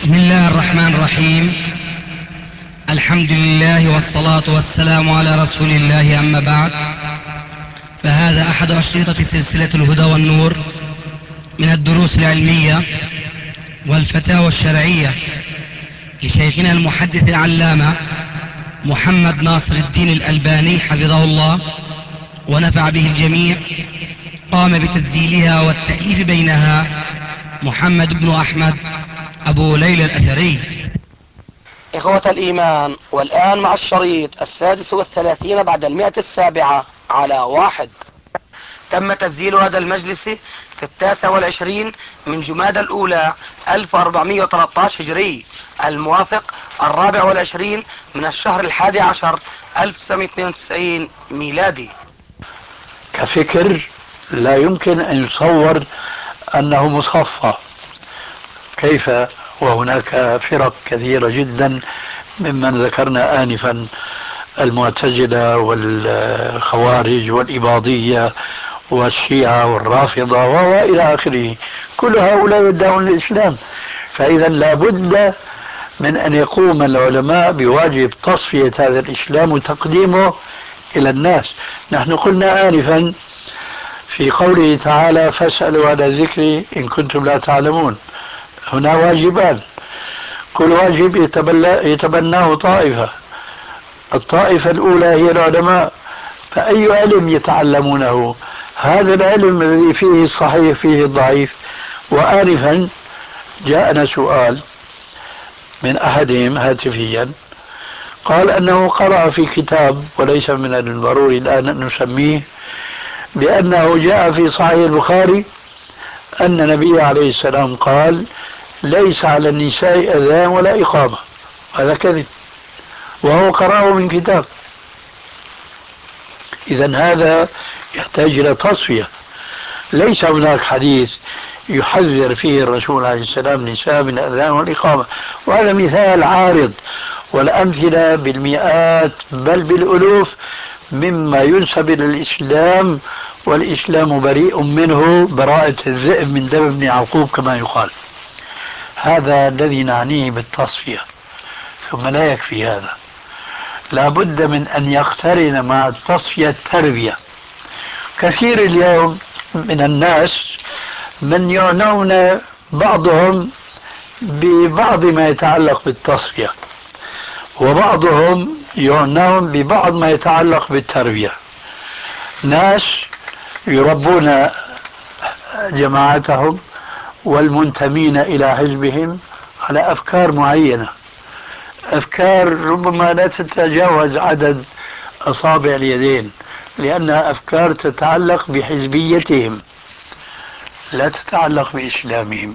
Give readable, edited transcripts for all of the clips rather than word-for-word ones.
بسم الله الرحمن الرحيم. الحمد لله والصلاة والسلام على رسول الله، أما بعد، فهذا أحد أشرطة سلسلة الهدى والنور من الدروس العلمية والفتاوى الشرعية لشيخنا المحدث العلامة محمد ناصر الدين الألباني حفظه الله ونفع به الجميع. قام بتسجيلها والتأليف بينها محمد بن أحمد أبو ليلى الأثري. إخوة الإيمان، والآن مع الشريط 36 بعد 107 على 1. تم تسجيل هذا المجلس في 29 من جمادى الأولى 1413 هجري، الموافق 24 من الشهر 11 1992 ميلادي. كفكر لا يمكن أن يتصور أنه مصفى. كيف وهناك فرق كثيرة جدا ممن ذكرنا آنفا، المعتزلة والخوارج والإباضية والشيعة والرافضة وإلى آخره، كل هؤلاء يدعون الإسلام. فإذا لا بد من أن يقوم العلماء بواجب تصفية هذا الإسلام وتقديمه إلى الناس. نحن قلنا آنفا في قوله تعالى: فاسألوا على الذكر إن كنتم لا تعلمون. هنا واجبان، كل واجب يتبناه طائفة. الطائفة الأولى هي العلماء، فأي علم يتعلمونه؟ هذا العلم الذي فيه الصحيح فيه الضعيف. وآنفا جاءنا سؤال من أحدهم هاتفيا، قال أنه قرأ في كتاب، وليس من الضروري الآن أن نسميه، بأنه جاء في صحيح البخاري أن النبي عليه السلام قال: ليس على النساء أذان ولا إقامة. هذا كذب، وهو قرأه من كتاب. إذن هذا يحتاج إلى تصفية. ليس هناك حديث يحذر فيه الرسول عليه السلام النساء من الأذان والإقامة، وهذا مثال عارض، والأمثلة بالمئات بل بالألوف مما ينسب إلى الإسلام، والإسلام بريء منه براءة الذئب من دم ابن يعقوب كما يقال. هذا الذي نعنيه بالتصفية. ثم لا يكفي هذا، لا بد من أن يقترن مع التصفية التربية. كثير اليوم من الناس من يعنون بعضهم ببعض ما يتعلق بالتصفية، وبعضهم يعنون ببعض ما يتعلق بالتربية. ناس يربون جماعتهم والمنتمين إلى حزبهم على أفكار معينة، أفكار ربما لا تتجاوز عدد أصابع اليدين، لأنها أفكار تتعلق بحزبيتهم لا تتعلق بإسلامهم،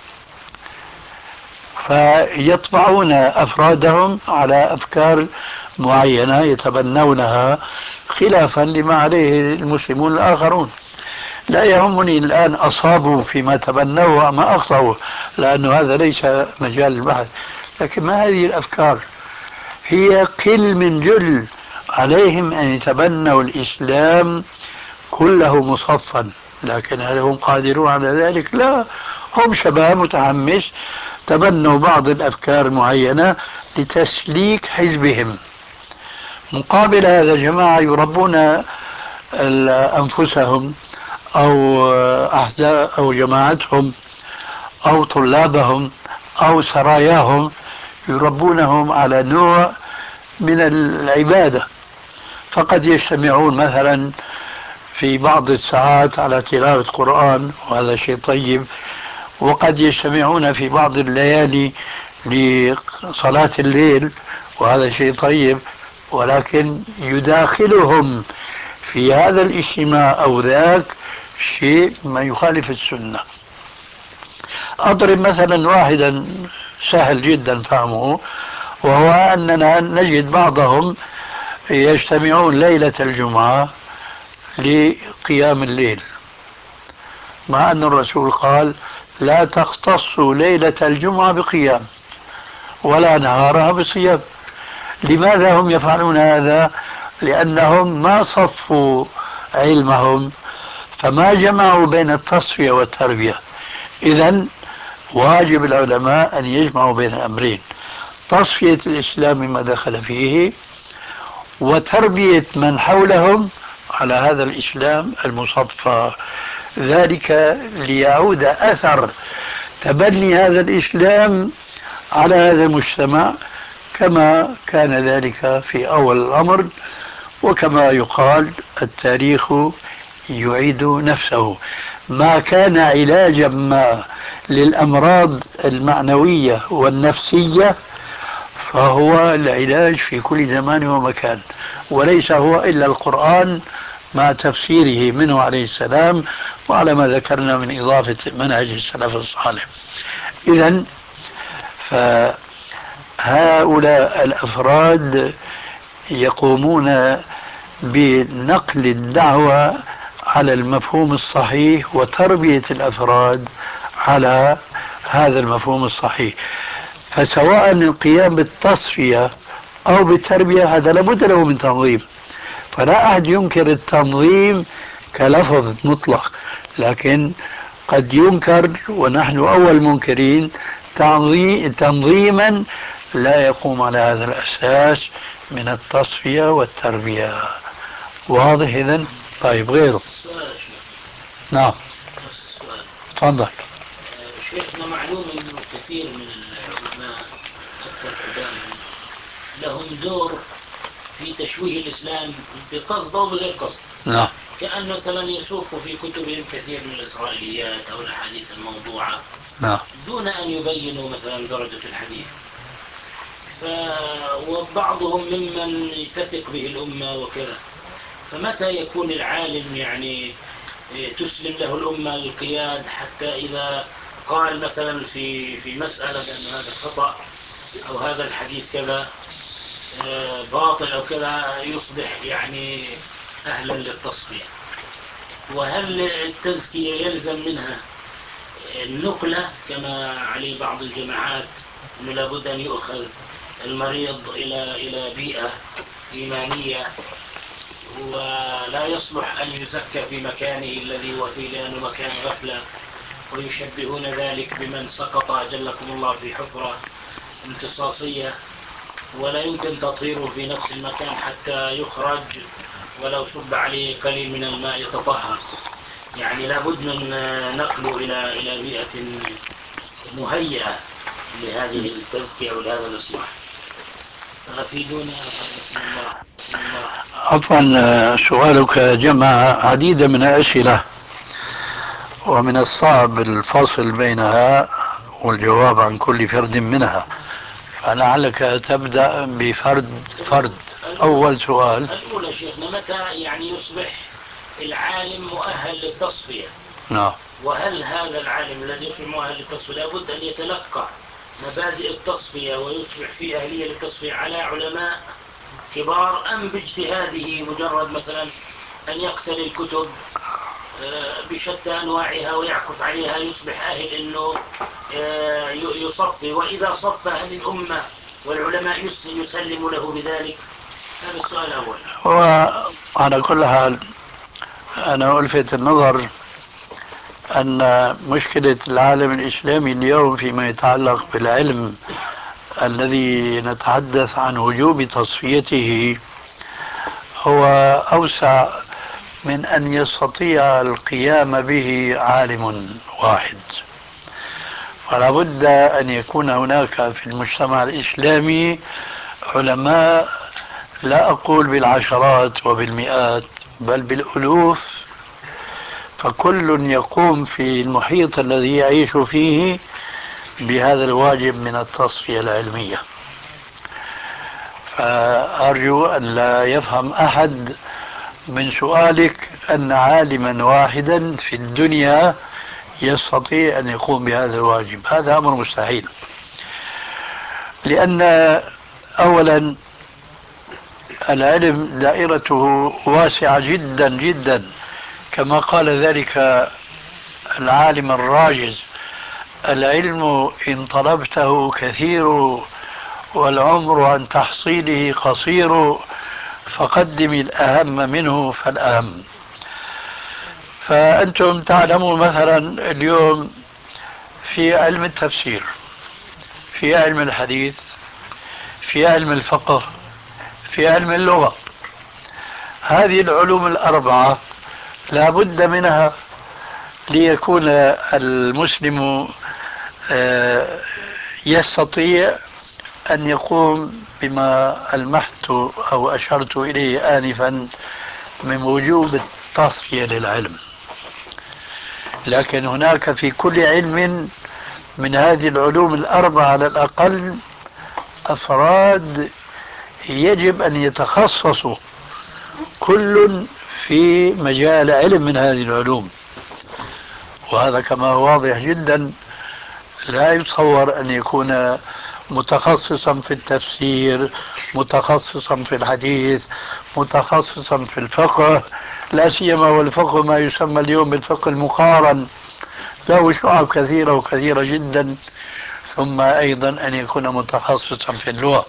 فيطبعون أفرادهم على أفكار معينة يتبنونها خلافا لما عليه المسلمون الآخرون. لا يهمني الآن أصابوا فيما تبنوه أم أخطأوا، لأن هذا ليس مجال البحث، لكن ما هذه الأفكار؟ هي قل من جل عليهم أن يتبنوا الإسلام كله مصفا، لكن هل هم قادرون على ذلك؟ لا، هم شباب متحمس تبنوا بعض الأفكار المعينة لتسليك حزبهم. مقابل هذا جماعة يربون أنفسهم أو أحزاب أو جماعتهم أو طلابهم أو سراياهم، يربونهم على نوع من العبادة، فقد يجتمعون مثلا في بعض الساعات على تلاوة قرآن، وهذا شيء طيب، وقد يجتمعون في بعض الليالي لصلاة الليل، وهذا شيء طيب، ولكن يداخلهم في هذا الاجتماع أو ذاك شيء ما يخالف السنة. أضرب مثلا واحدا سهل جدا فهمه، وهو أننا نجد بعضهم يجتمعون ليلة الجمعة لقيام الليل، مع أن الرسول قال: لا تختصوا ليلة الجمعة بقيام ولا نهارها بصيام. لماذا هم يفعلون هذا؟ لأنهم ما صفوا علمهم، فما جمعوا بين التصفية والتربية. إذن واجب العلماء أن يجمعوا بين الأمرين: تصفية الإسلام مما دخل فيه، وتربية من حولهم على هذا الإسلام المصفى، ذلك ليعود أثر تبني هذا الإسلام على هذا المجتمع كما كان ذلك في أول الأمر. وكما يقال: التاريخ يعيد نفسه. ما كان علاجا ما للأمراض المعنوية والنفسية فهو العلاج في كل زمان ومكان، وليس هو إلا القرآن مع تفسيره منه عليه السلام، وعلى ما ذكرنا من إضافة منهج السلف الصالح. إذن فهؤلاء الأفراد يقومون بنقل الدعوة على المفهوم الصحيح وتربية الأفراد على هذا المفهوم الصحيح. فسواء القيام بالتصفية أو بالتربية هذا لابد له من تنظيم، فلا أحد ينكر التنظيم كلفظ مطلق، لكن قد ينكر ونحن أول منكرين تنظيما لا يقوم على هذا الأساس من التصفية والتربية. واضح إذن؟ طيب، غيره. نعم، تفضل. شيخنا، معلوم أنه كثير من العلماء حتى القدامى لهم دور في تشويه الإسلام بقصد أو بغير قصد. نعم. كأن مثلا يسوق في كتبهم كثير من الإسرائيليات أو الأحاديث الموضوعة. نعم. دون أن يبينوا مثلا درجة الحديث. وبعضهم ممن تثق به الأمة وكذا. فمتى يكون العالم يعني تسلم له الأمة القياد، حتى إذا قال مثلا في مسألة أن هذا خطأ أو هذا الحديث كذا باطل أو كذا، يصبح يعني أهلا للتصفية؟ وهل التزكية يلزم منها النقلة كما عليه بعض الجماعات، أنه لابد أن يؤخذ المريض إلى بيئة إيمانية ولا يصلح أن يزكى في مكانه الذي هو فيه لأنه مكان غفلة، ويشبهون ذلك بمن سقط أجلكم الله في حفرة امتصاصية ولا يمكن تطهيره في نفس المكان حتى يخرج ولو صب عليه قليل من الماء يتطهر؟ يعني لابد من نقله إلى بيئة مهيئة لهذه التزكية ولهذا الإصلاح. فأفيدونا بسم الله. عفوا، سؤالك جمع عديد من الأسئلة ومن الصعب الفصل بينها والجواب عن كل فرد منها، فلعلك تبدأ بفرد. أول سؤال: الأولى شيخنا، متى يعني يصبح العالم مؤهل للتصفية؟ نعم. وهل هذا العالم الذي يصبح مؤهل للتصفية لابد أن يتلقى مبادئ التصفية ويصبح في أهلية للتصفية على علماء كبار، أم باجتهاده مجرد مثلا أن يقتني الكتب بشتى أنواعها ويعكف عليها يصبح أهل أنه يصفي؟ وإذا صفى هل الأمة والعلماء يسلم له بذلك؟ هذا السؤال الأول. وعلى كل حال أنا ألفت النظر أن مشكلة العالم الإسلامي اليوم فيما يتعلق بالعلم الذي نتحدث عن وجوب تصفيته هو أوسع من أن يستطيع القيام به عالم واحد. فلا بد أن يكون هناك في المجتمع الإسلامي علماء، لا أقول بالعشرات وبالمئات بل بالألوف، فكل يقوم في المحيط الذي يعيش فيه بهذا الواجب من التصفية العلمية. فأرجو أن لا يفهم أحد من سؤالك أن عالما واحدا في الدنيا يستطيع أن يقوم بهذا الواجب، هذا أمر مستحيل. لأن أولا العلم دائرته واسعة جدا جدا، كما قال ذلك العالم الراجز: العلم إن طلبته كثير والعمر عن تحصيله قصير، فقدم الأهم منه فالأهم. فأنتم تعلمون مثلا اليوم في علم التفسير، في علم الحديث، في علم الفقه، في علم اللغة. هذه العلوم الأربعة لا بد منها ليكون المسلم يستطيع أن يقوم بما ألمحت أو أشرت إليه آنفا من وجوب التصفية للعلم. لكن هناك في كل علم من هذه العلوم الأربعة على الأقل أفراد يجب أن يتخصصوا كل في مجال علم من هذه العلوم، وهذا كما هو واضح جدا. لا يتصور أن يكون متخصصا في التفسير، متخصصا في الحديث، متخصصا في الفقه، لا سيما والفقه ما يسمى اليوم بالفقه المقارن، له شعب كثيرة وكثيرة جدا. ثم أيضا أن يكون متخصصا في اللغة.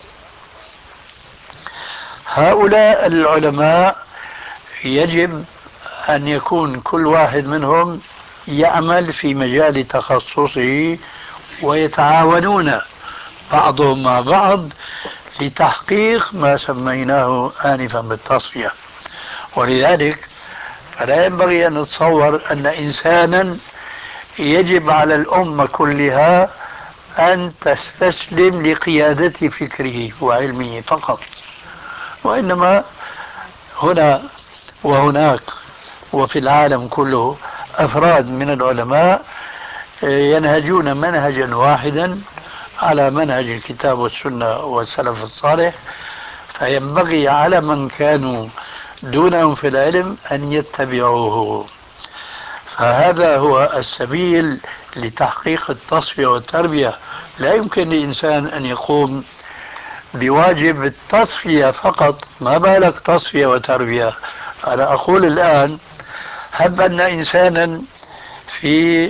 هؤلاء العلماء يجب أن يكون كل واحد منهم يعمل في مجال تخصصه، ويتعاونون بعضهم مع بعض لتحقيق ما سميناه آنفا بالتصفية. ولذلك فلا ينبغي أن نتصور أن إنسانا يجب على الأمة كلها أن تستسلم لقيادة فكره وعلمه فقط، وإنما هنا وهناك وفي العالم كله أفراد من العلماء ينهجون منهجا واحدا على منهج الكتاب والسنة والسلف الصالح، فينبغي على من كانوا دونهم في العلم أن يتبعوه. فهذا هو السبيل لتحقيق التصفية والتربية. لا يمكن لإنسان أن يقوم بواجب التصفية فقط، ما بالك تصفية وتربية. أنا أقول الآن هب أن إنسانا في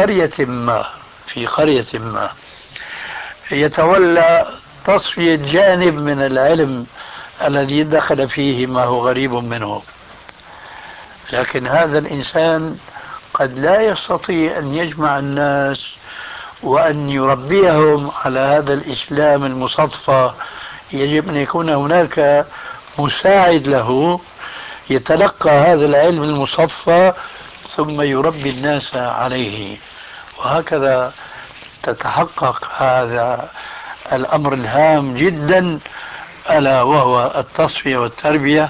قرية ما يتولى تصفية جانب من العلم الذي دخل فيه ما هو غريب منه، لكن هذا الإنسان قد لا يستطيع أن يجمع الناس وأن يربيهم على هذا الإسلام المصفى. يجب أن يكون هناك مساعد له يتلقى هذا العلم المصفى ثم يربي الناس عليه، وهكذا تتحقق هذا الأمر الهام جدا، ألا وهو التصفية والتربية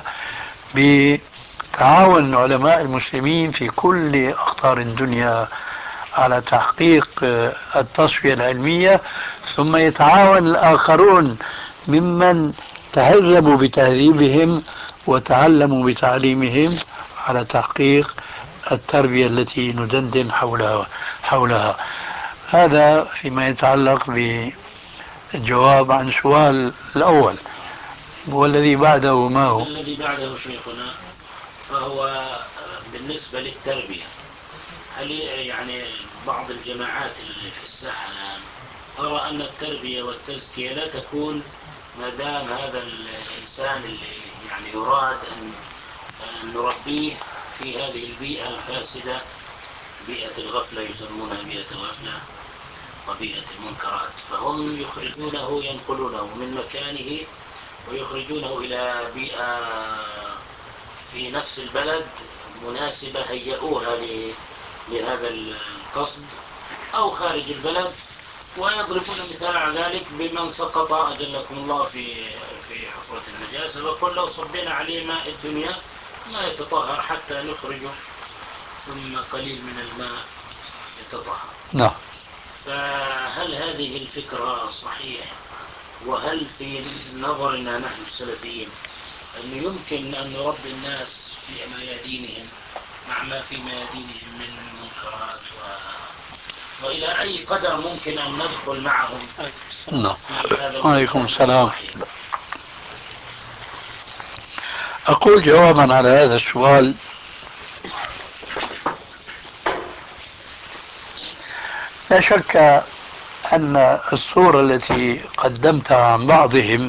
بتعاون علماء المسلمين في كل أقطار الدنيا على تحقيق التصفية العلمية، ثم يتعاون الآخرون ممن تهذبوا بتهذيبهم وتعلموا بتعليمهم على تحقيق التربية التي ندندن حولها. هذا فيما يتعلق بالجواب عن سؤال الأول. والذي بعده ما هو؟ الذي بعده شيخنا فهو بالنسبة للتربية، هل يعني بعض الجماعات اللي في الساحة الآن ترى أن التربية والتزكية لا تكون ما دام هذا الإنسان اللي يعني يراد أن نربيه في هذه البيئة الفاسدة، بيئة الغفلة يسمونها بيئة الغفلة وبيئة المنكرات، فهم يخرجونه ينقلونه من مكانه ويخرجونه إلى بيئة في نفس البلد مناسبة هيئوها لهذا القصد، أو خارج البلد، ويضربون مثال على ذلك بمن سقط أجلكم الله في حفرة النجاسة، وقل لو صبينا عليه ماء الدنيا لا يتطهر حتى نخرجه ثم قليل من الماء يتطهر. نعم. فهل هذه الفكرة صحيح؟ وهل في نظرنا نحن السلفيين أنه يمكن أن نربي الناس في ميادينهم مع ما في ميادينهم من منكرات وإلى أي قدر ممكن أن ندخل معهم؟ نعم. عليكم السلام. أقول جوابا على هذا السؤال: لا شك أن الصورة التي قدمتها عن بعضهم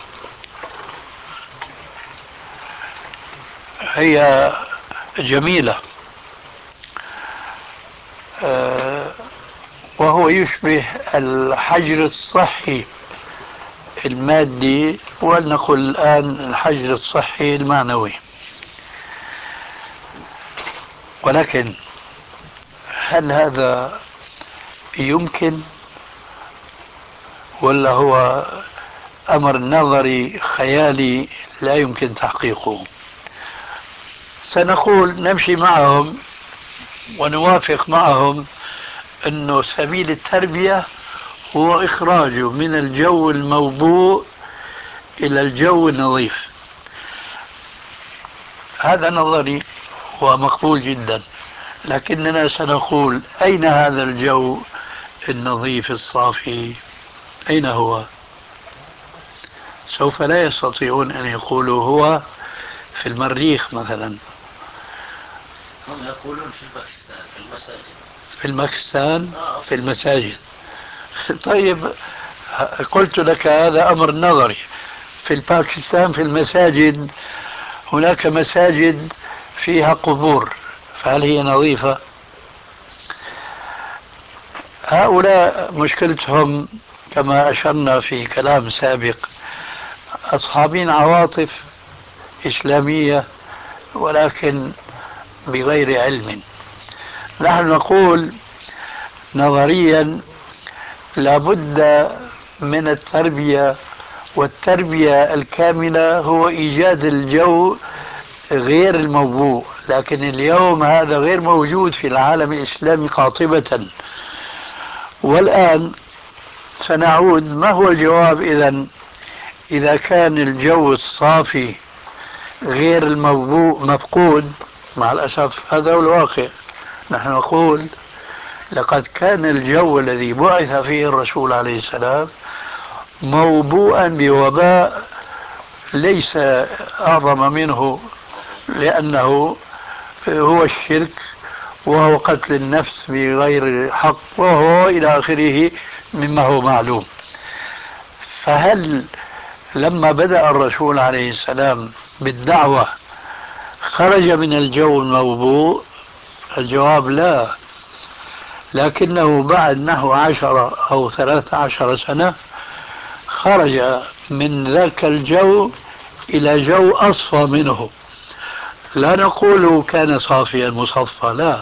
هي جميلة، وهو يشبه الحجر الصحي المادي، ولنقل الآن الحجر الصحي المعنوي. ولكن هل هذا يمكن ولا هو أمر نظري خيالي لا يمكن تحقيقه؟ سنقول نمشي معهم ونوافق معهم أنه سبيل التربية هو إخراجه من الجو الموبوء إلى الجو النظيف. هذا نظري ومقبول جدا، لكننا سنقول أين هذا الجو النظيف الصافي؟ أين هو؟ سوف لا يستطيعون أن يقولوا هو في المريخ مثلا. هم يقولون في باكستان في المساجد. في باكستان في المساجد. طيب قلت لك هذا أمر نظري. في باكستان في المساجد هناك مساجد فيها قبور، فهل هي نظيفة؟ هؤلاء مشكلتهم كما أشرنا في كلام سابق أصحابين عواطف إسلامية ولكن بغير علم. نحن نقول نظريا لابد من التربية، والتربية الكاملة هو إيجاد الجو غير الموبوء، لكن اليوم هذا غير موجود في العالم الإسلامي قاطبة. والآن سنعود، ما هو الجواب إذا كان الجو الصافي غير الموبوء مفقود؟ مع الأسف هذا هو الواقع. نحن نقول لقد كان الجو الذي بعث فيه الرسول عليه السلام موبوءا بوباء ليس أعظم منه، لأنه هو الشرك وهو قتل النفس بغير حق وهو إلى آخره مما هو معلوم. فهل لما بدأ الرسول عليه السلام بالدعوة خرج من الجو الموبوء؟ الجواب لا، لكنه بعد نحو 10 أو 13 سنة خرج من ذاك الجو إلى جو أصفى منه. لا نقول كان صافيا مصفى، لا،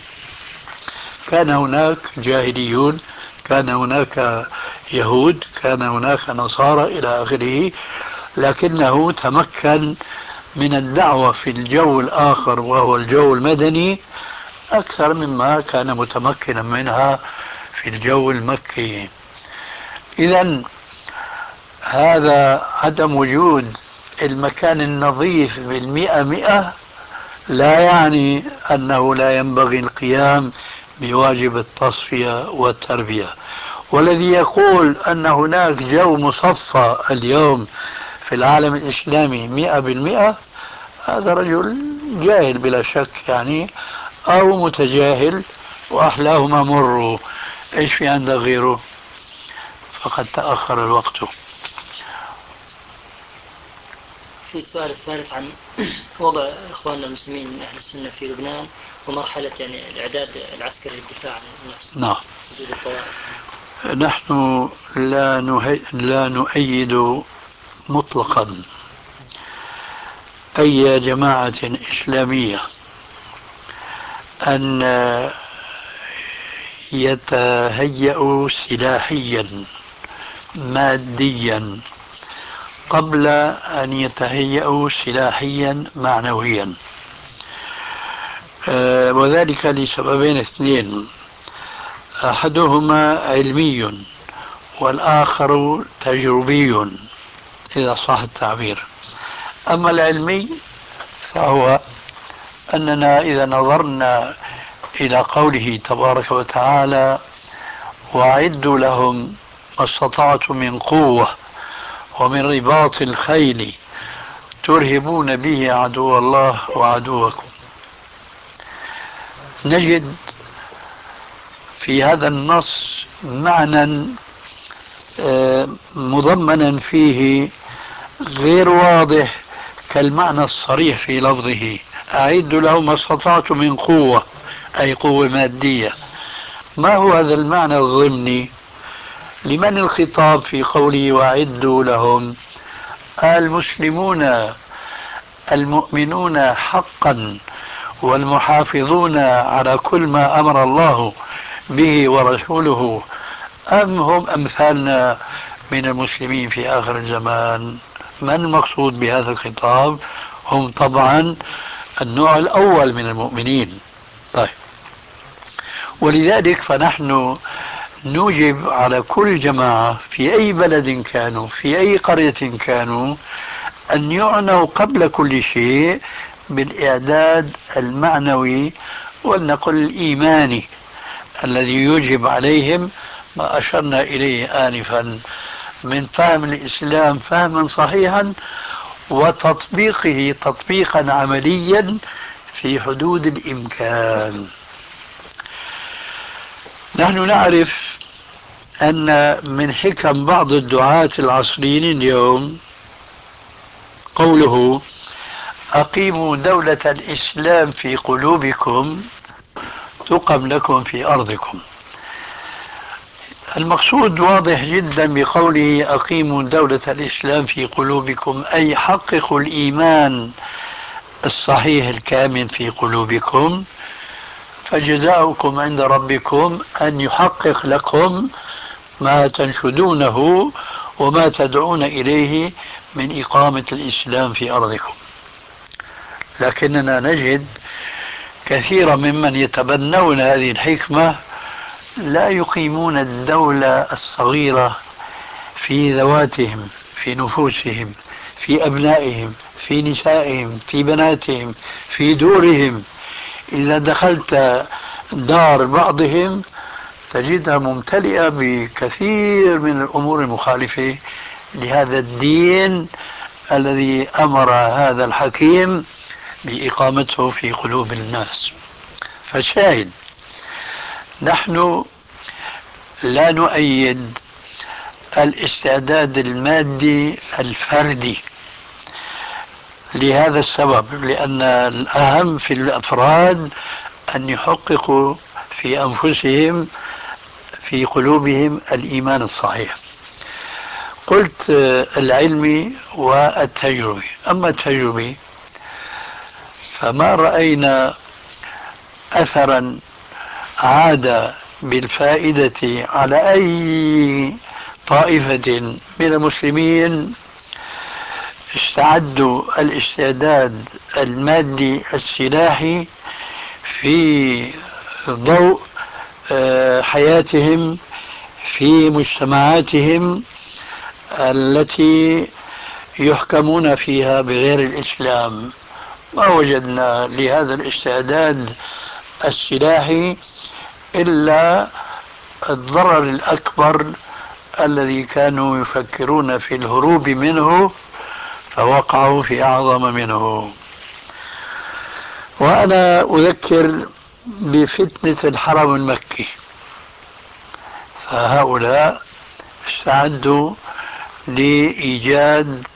كان هناك جاهليون، كان هناك يهود، كان هناك نصارى إلى آخره، لكنه تمكن من الدعوة في الجو الآخر وهو الجو المدني أكثر مما كان متمكنا منها في الجو المكي. إذن هذا عدم وجود المكان النظيف بالمئة لا يعني أنه لا ينبغي القيام بواجب التصفية والتربية. والذي يقول أن هناك جو مصفى اليوم في العالم الإسلامي 100%، هذا رجل جاهل بلا شك يعني، أو متجاهل وأحلاهما مروا. إيش في عندك غيره؟ فقد تأخر الوقت. في السؤال الثالث عن وضع إخواننا المسلمين من أهل السنة في لبنان ومرحلة يعني الإعداد العسكري للدفاع عن النفس. نعم. نحن لا نؤيد مطلقا أي جماعة إسلامية أن يتهيأوا سلاحيا ماديا قبل أن يتهيأوا سلاحيا معنويا، وذلك لسببين اثنين: أحدهما علمي والآخر تجربي إذا صح التعبير. أما العلمي فهو أننا إذا نظرنا إلى قوله تبارك وتعالى: وأعدوا لهم ما استطعتم من قوة ومن رباط الخيل ترهبون به عدو الله وعدوكم، نجد في هذا النص معنى مضمنا فيه غير واضح كالمعنى الصريح في لفظه: أعدوا لهم ما استطعتم من قوة، أي قوة مادية. ما هو هذا المعنى الضمني؟ لمن الخطاب في قوله وأعدوا لهم؟ المسلمون المؤمنون حقا والمحافظون على كل ما أمر الله به ورسوله، أم هم أمثالنا من المسلمين في آخر الزمان؟ من المقصود بهذا الخطاب؟ هم طبعا النوع الأول من المؤمنين. طيب، ولذلك فنحن نوجب على كل جماعة في أي بلد كانوا، في أي قرية كانوا، أن يعنوا قبل كل شيء بالإعداد المعنوي ولنقل الإيماني الذي يوجب عليهم ما أشرنا إليه آنفا من فهم الإسلام فهما صحيحا وتطبيقه تطبيقا عمليا في حدود الإمكان. نحن نعرف أن من حكم بعض الدعاة العصريين اليوم قوله أقيموا دولة الإسلام في قلوبكم تقم لكم في أرضكم. المقصود واضح جدا بقوله أقيموا دولة الإسلام في قلوبكم، أي حققوا الإيمان الصحيح الكامل في قلوبكم، فجزاؤكم عند ربكم أن يحقق لكم ما تنشدونه وما تدعون إليه من إقامة الإسلام في أرضكم. لكننا نجد كثيرا ممن يتبنون هذه الحكمة لا يقيمون الدولة الصغيرة في ذواتهم، في نفوسهم، في أبنائهم، في نسائهم، في بناتهم، في دورهم. إذا دخلت دار بعضهم تجدها ممتلئة بكثير من الأمور المخالفة لهذا الدين الذي أمر هذا الحكيم بإقامته في قلوب الناس. فشاهد، نحن لا نؤيد الاستعداد المادي الفردي لهذا السبب، لأن الأهم في الأفراد أن يحققوا في أنفسهم في قلوبهم الإيمان الصحيح. قلت العلمي والتجربي. أما التجربي فما رأينا أثرا عاد بالفائدة على أي طائفة من المسلمين استعدوا الاستعداد المادي السلاحي في ضوء حياتهم في مجتمعاتهم التي يحكمون فيها بغير الإسلام. ما وجدنا لهذا الاستعداد السلاحي إلا الضرر الأكبر الذي كانوا يفكرون في الهروب منه فوقعوا في أعظم منه. وأنا أذكر بفتنة الحرم المكي، فهؤلاء استعدوا لإيجاد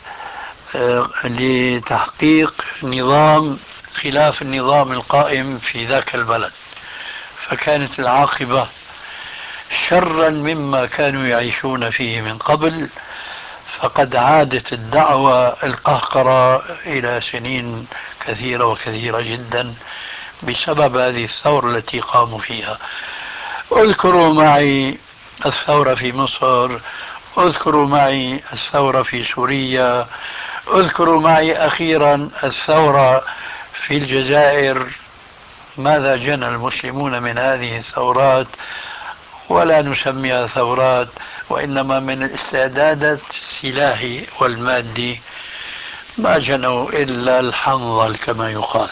لتحقيق نظام خلاف النظام القائم في ذاك البلد، فكانت العاقبة شرا مما كانوا يعيشون فيه من قبل، فقد عادت الدعوة القهقرة إلى سنين كثيرة وكثيرة جدا بسبب هذه الثورة التي قاموا فيها. اذكروا معي الثورة في مصر، اذكروا معي الثورة في سوريا، اذكروا معي أخيرا الثورة في الجزائر. ماذا جنى المسلمون من هذه الثورات؟ ولا نسميها ثورات، وإنما من الاستعدادات السلاحي والمادي ما جنوا إلا الحنظل كما يقال.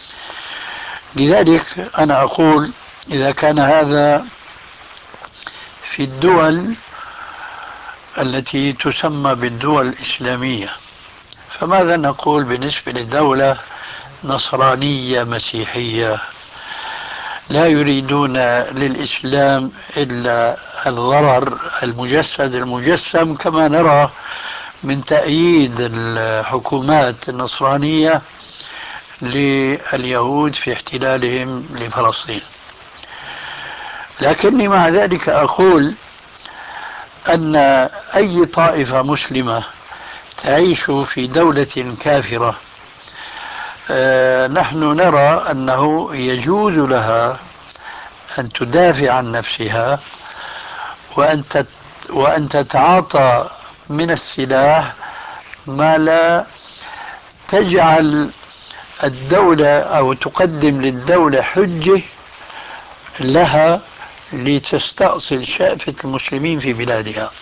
لذلك أنا أقول إذا كان هذا في الدول التي تسمى بالدول الإسلامية، فماذا نقول بالنسبة لدولة نصرانية مسيحية لا يريدون للإسلام إلا الضرر المجسد المجسم، كما نرى من تأييد الحكومات النصرانية لليهود في احتلالهم لفلسطين. لكني مع ذلك أقول أن أي طائفة مسلمة تعيش في دولة كافرة نحن نرى أنه يجوز لها أن تدافع عن نفسها وأن تتعاطى من السلاح ما لا تجعل الدولة أو تقدم للدولة حجة لها لتستأصل شأفة المسلمين في بلادها.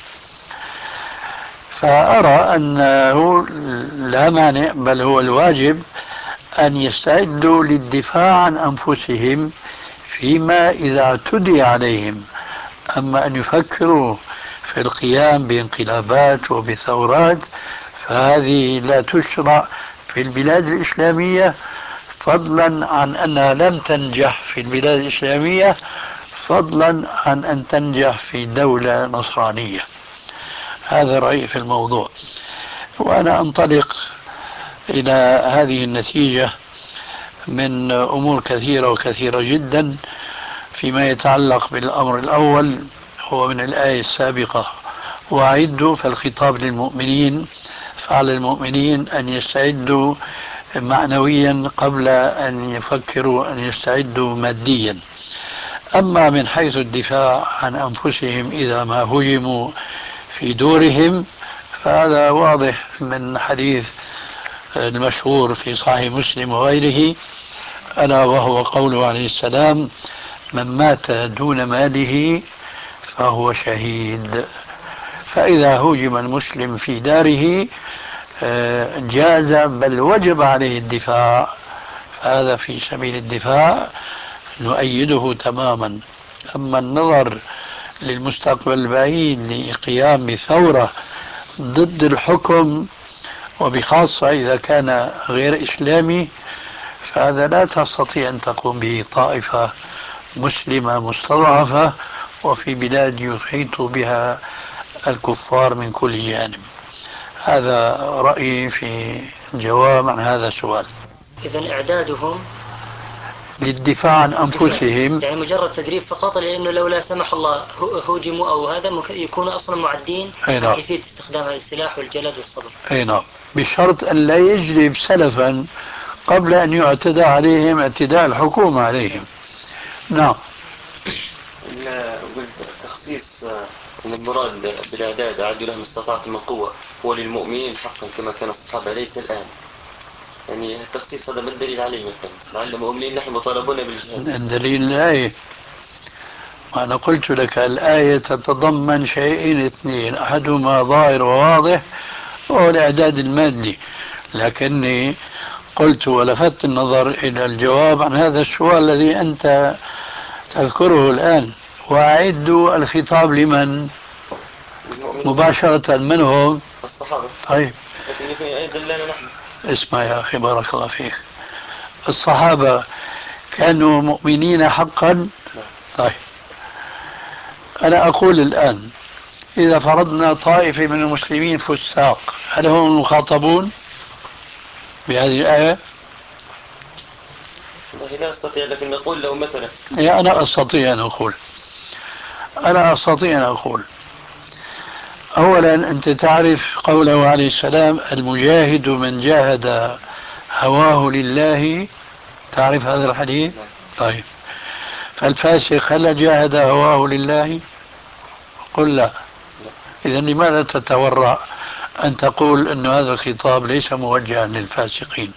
فأرى أنه لا مانع، بل هو الواجب أن يستعدوا للدفاع عن أنفسهم فيما إذا اعتدي عليهم. أما أن يفكروا في القيام بانقلابات وبثورات فهذه لا تشرع في البلاد الإسلامية، فضلا عن أنها لم تنجح في البلاد الإسلامية، فضلا عن أن تنجح في دولة نصرانية. هذا رأيي في الموضوع، وأنا أنطلق إلى هذه النتيجة من أمور كثيرة وكثيرة جدا. فيما يتعلق بالأمر الأول هو من الآية السابقة: وأعدوا، فالخطاب للمؤمنين، فعلى المؤمنين أن يستعدوا معنويا قبل أن يفكروا أن يستعدوا ماديا. أما من حيث الدفاع عن أنفسهم إذا ما هجموا في دورهم فهذا واضح من حديث المشهور في صحيح مسلم وغيره، ألا وهو قوله عليه السلام: من مات دون ماله فهو شهيد. فإذا هجم المسلم في داره جاز بل وجب عليه الدفاع، فهذا في سبيل الدفاع نؤيده تماما. أما النظر للمستقبل البعيد لقيام بثورة ضد الحكم، وبخاصة إذا كان غير إسلامي، فهذا لا تستطيع أن تقوم به طائفة مسلمة مستضعفة وفي بلاد يحيط بها الكفار من كل جانب. هذا رأيي في جواب عن هذا السؤال. إذن إعدادهم للدفاع عن أنفسهم، يعني مجرد تدريب فقط، لأنه لو لا سمح الله هجموا أو هذا يكونوا أصلا معدين عن كيفية استخدام هذا السلاح والجلد والصبر. أي نعم، بشرط أن لا يجلب سلفا قبل أن يعتدى عليهم اعتداء الحكومة عليهم. نعم. تخصيص من المراد بالإعداد أعدوا لهم استطعتم من قوة هو للمؤمنين حقا كما كان الصحابة ليس الآن، يعني التخصيص هذا ما الدليل عليه مثلا؟ لأن المؤمنين نحن مطالبون بالجهاد. الدليل الآية، وأنا قلت لك الآية تتضمن شيئين اثنين: أحدهما ظاهر وواضح وهو الإعداد المادي، لكني قلت ولفت النظر إلى الجواب عن هذا السؤال الذي أنت تذكره الآن: وأعدوا، الخطاب لمن؟ مباشرة منهم الصحابة. طيب اسمع يا أخي بارك الله فيك، الصحابة كانوا مؤمنين حقا؟ طيب أنا أقول الآن إذا فرضنا طائفة من المسلمين فساق، هل هم المخاطبون بهذه الآية؟ والله لا أستطيع، لكن نقول لو مثلا أنا أستطيع أن أقول أولا أنت تعرف قوله عليه السلام: المجاهد من جاهد هواه لله، تعرف هذا الحديث؟ طيب فالفاسق هل جاهد هواه لله؟ قل لا. إذن لماذا تتورع أن تقول أن هذا الخطاب ليس موجها للفاسقين؟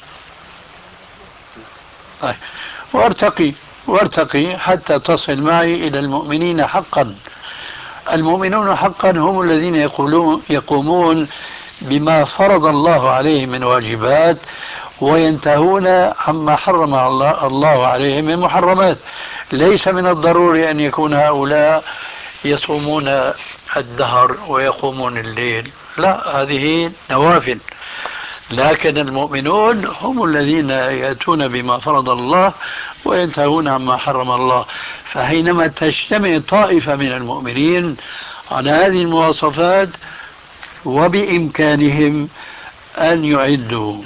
طيب وارتقي حتى تصل معي إلى المؤمنين حقا. المؤمنون حقا هم الذين يقومون بما فرض الله عليهم من واجبات وينتهون عما حرم الله عليهم من محرمات. ليس من الضروري أن يكون هؤلاء يصومون الدهر ويقومون الليل، لا، هذه نوافل. لكن المؤمنون هم الذين يأتون بما فرض الله وينتهون عما حرم الله. فحينما تجتمع طائفة من المؤمنين على هذه المواصفات وبإمكانهم أن يعدوا.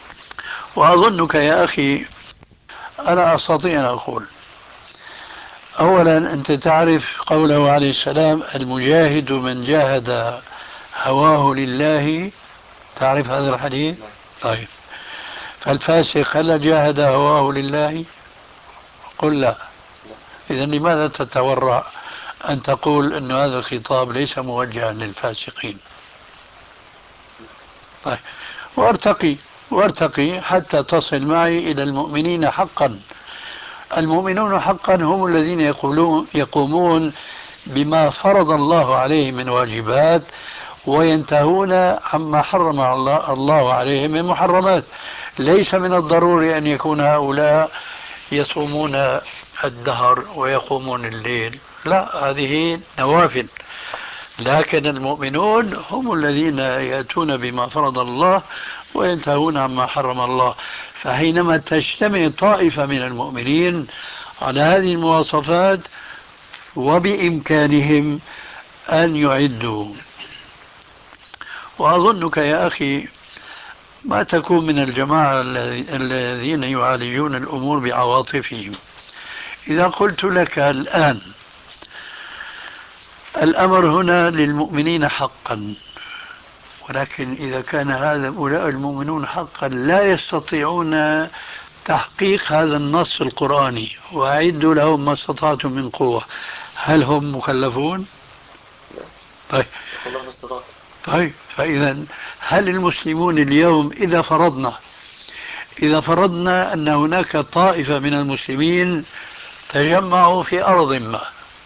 وأظنك يا أخي أنا أستطيع أن أقول أولا أنت تعرف قوله عليه السلام: المجاهد من جاهد هواه لله. تعرف هذا الحديث؟ طيب، فالفاسق هل جاهد هواه لله؟ قل لا. إذا لماذا تتورع أن تقول أن هذا الخطاب ليس موجها للفاسقين؟ طيب، وارتقي حتى تصل معي إلى المؤمنين حقا. المؤمنون حقا هم الذين يقومون بما فرض الله عليهم من واجبات، وينتهون عما حرم الله عليهم من محرمات. ليس من الضروري أن يكون هؤلاء يصومون الدهر ويقومون الليل، لا، هذه نوافل. لكن المؤمنون هم الذين يأتون بما فرض الله وينتهون عما حرم الله. فحينما تجتمع طائفة من المؤمنين على هذه المواصفات وبإمكانهم أن يعدوا. وأظنك يا أخي ما تكون من الجماعة الذين يعالجون الأمور بعواطفهم. إذا قلت لك الآن الأمر هنا للمؤمنين حقا، ولكن إذا كان هؤلاء المؤمنون حقا لا يستطيعون تحقيق هذا النص القرآني، وأعدوا لهم ما استطعتم من قوة، هل هم مكلفون؟ طيب، فإذا هل المسلمون اليوم إذا فرضنا أن هناك طائفة من المسلمين تجمعوا في أرض ما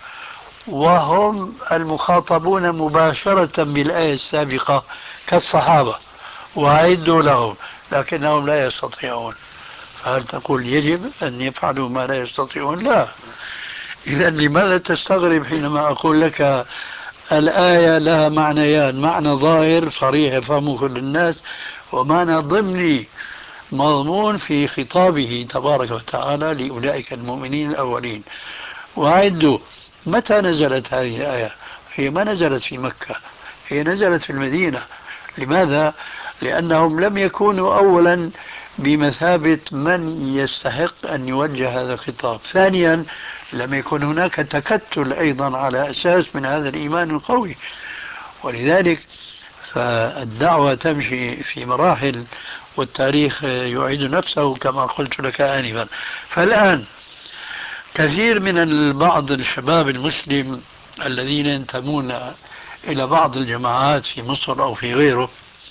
وهم المخاطبون مباشرة بالآية السابقة كالصحابة وأعدوا لهم، لكنهم لا يستطيعون، فهل تقول يجب أن يفعلوا ما لا يستطيعون؟ لا. إذا لماذا تستغرب حينما أقول لك الآية لها معنيان: معنى ظاهر صريح يفهمه كل الناس، ومعنى ضمني مضمون في خطابه تبارك وتعالى لأولئك المؤمنين الأولين. وأعدوا. متى نزلت هذه الآية؟ هي ما نزلت في مكة، هي نزلت في المدينة. لماذا؟ لأنهم لم يكونوا أولا بمثابة من يستحق أن يوجه هذا الخطاب. ثانيا، لم يكن هناك تكتل أيضا على أساس من هذا الإيمان القوي. ولذلك فالدعوة تمشي في مراحل، والتاريخ يعيد نفسه كما قلت لك آنفا. فالآن كثير من بعض الشباب المسلم الذين ينتمون إلى بعض الجماعات في مصر أو في غيره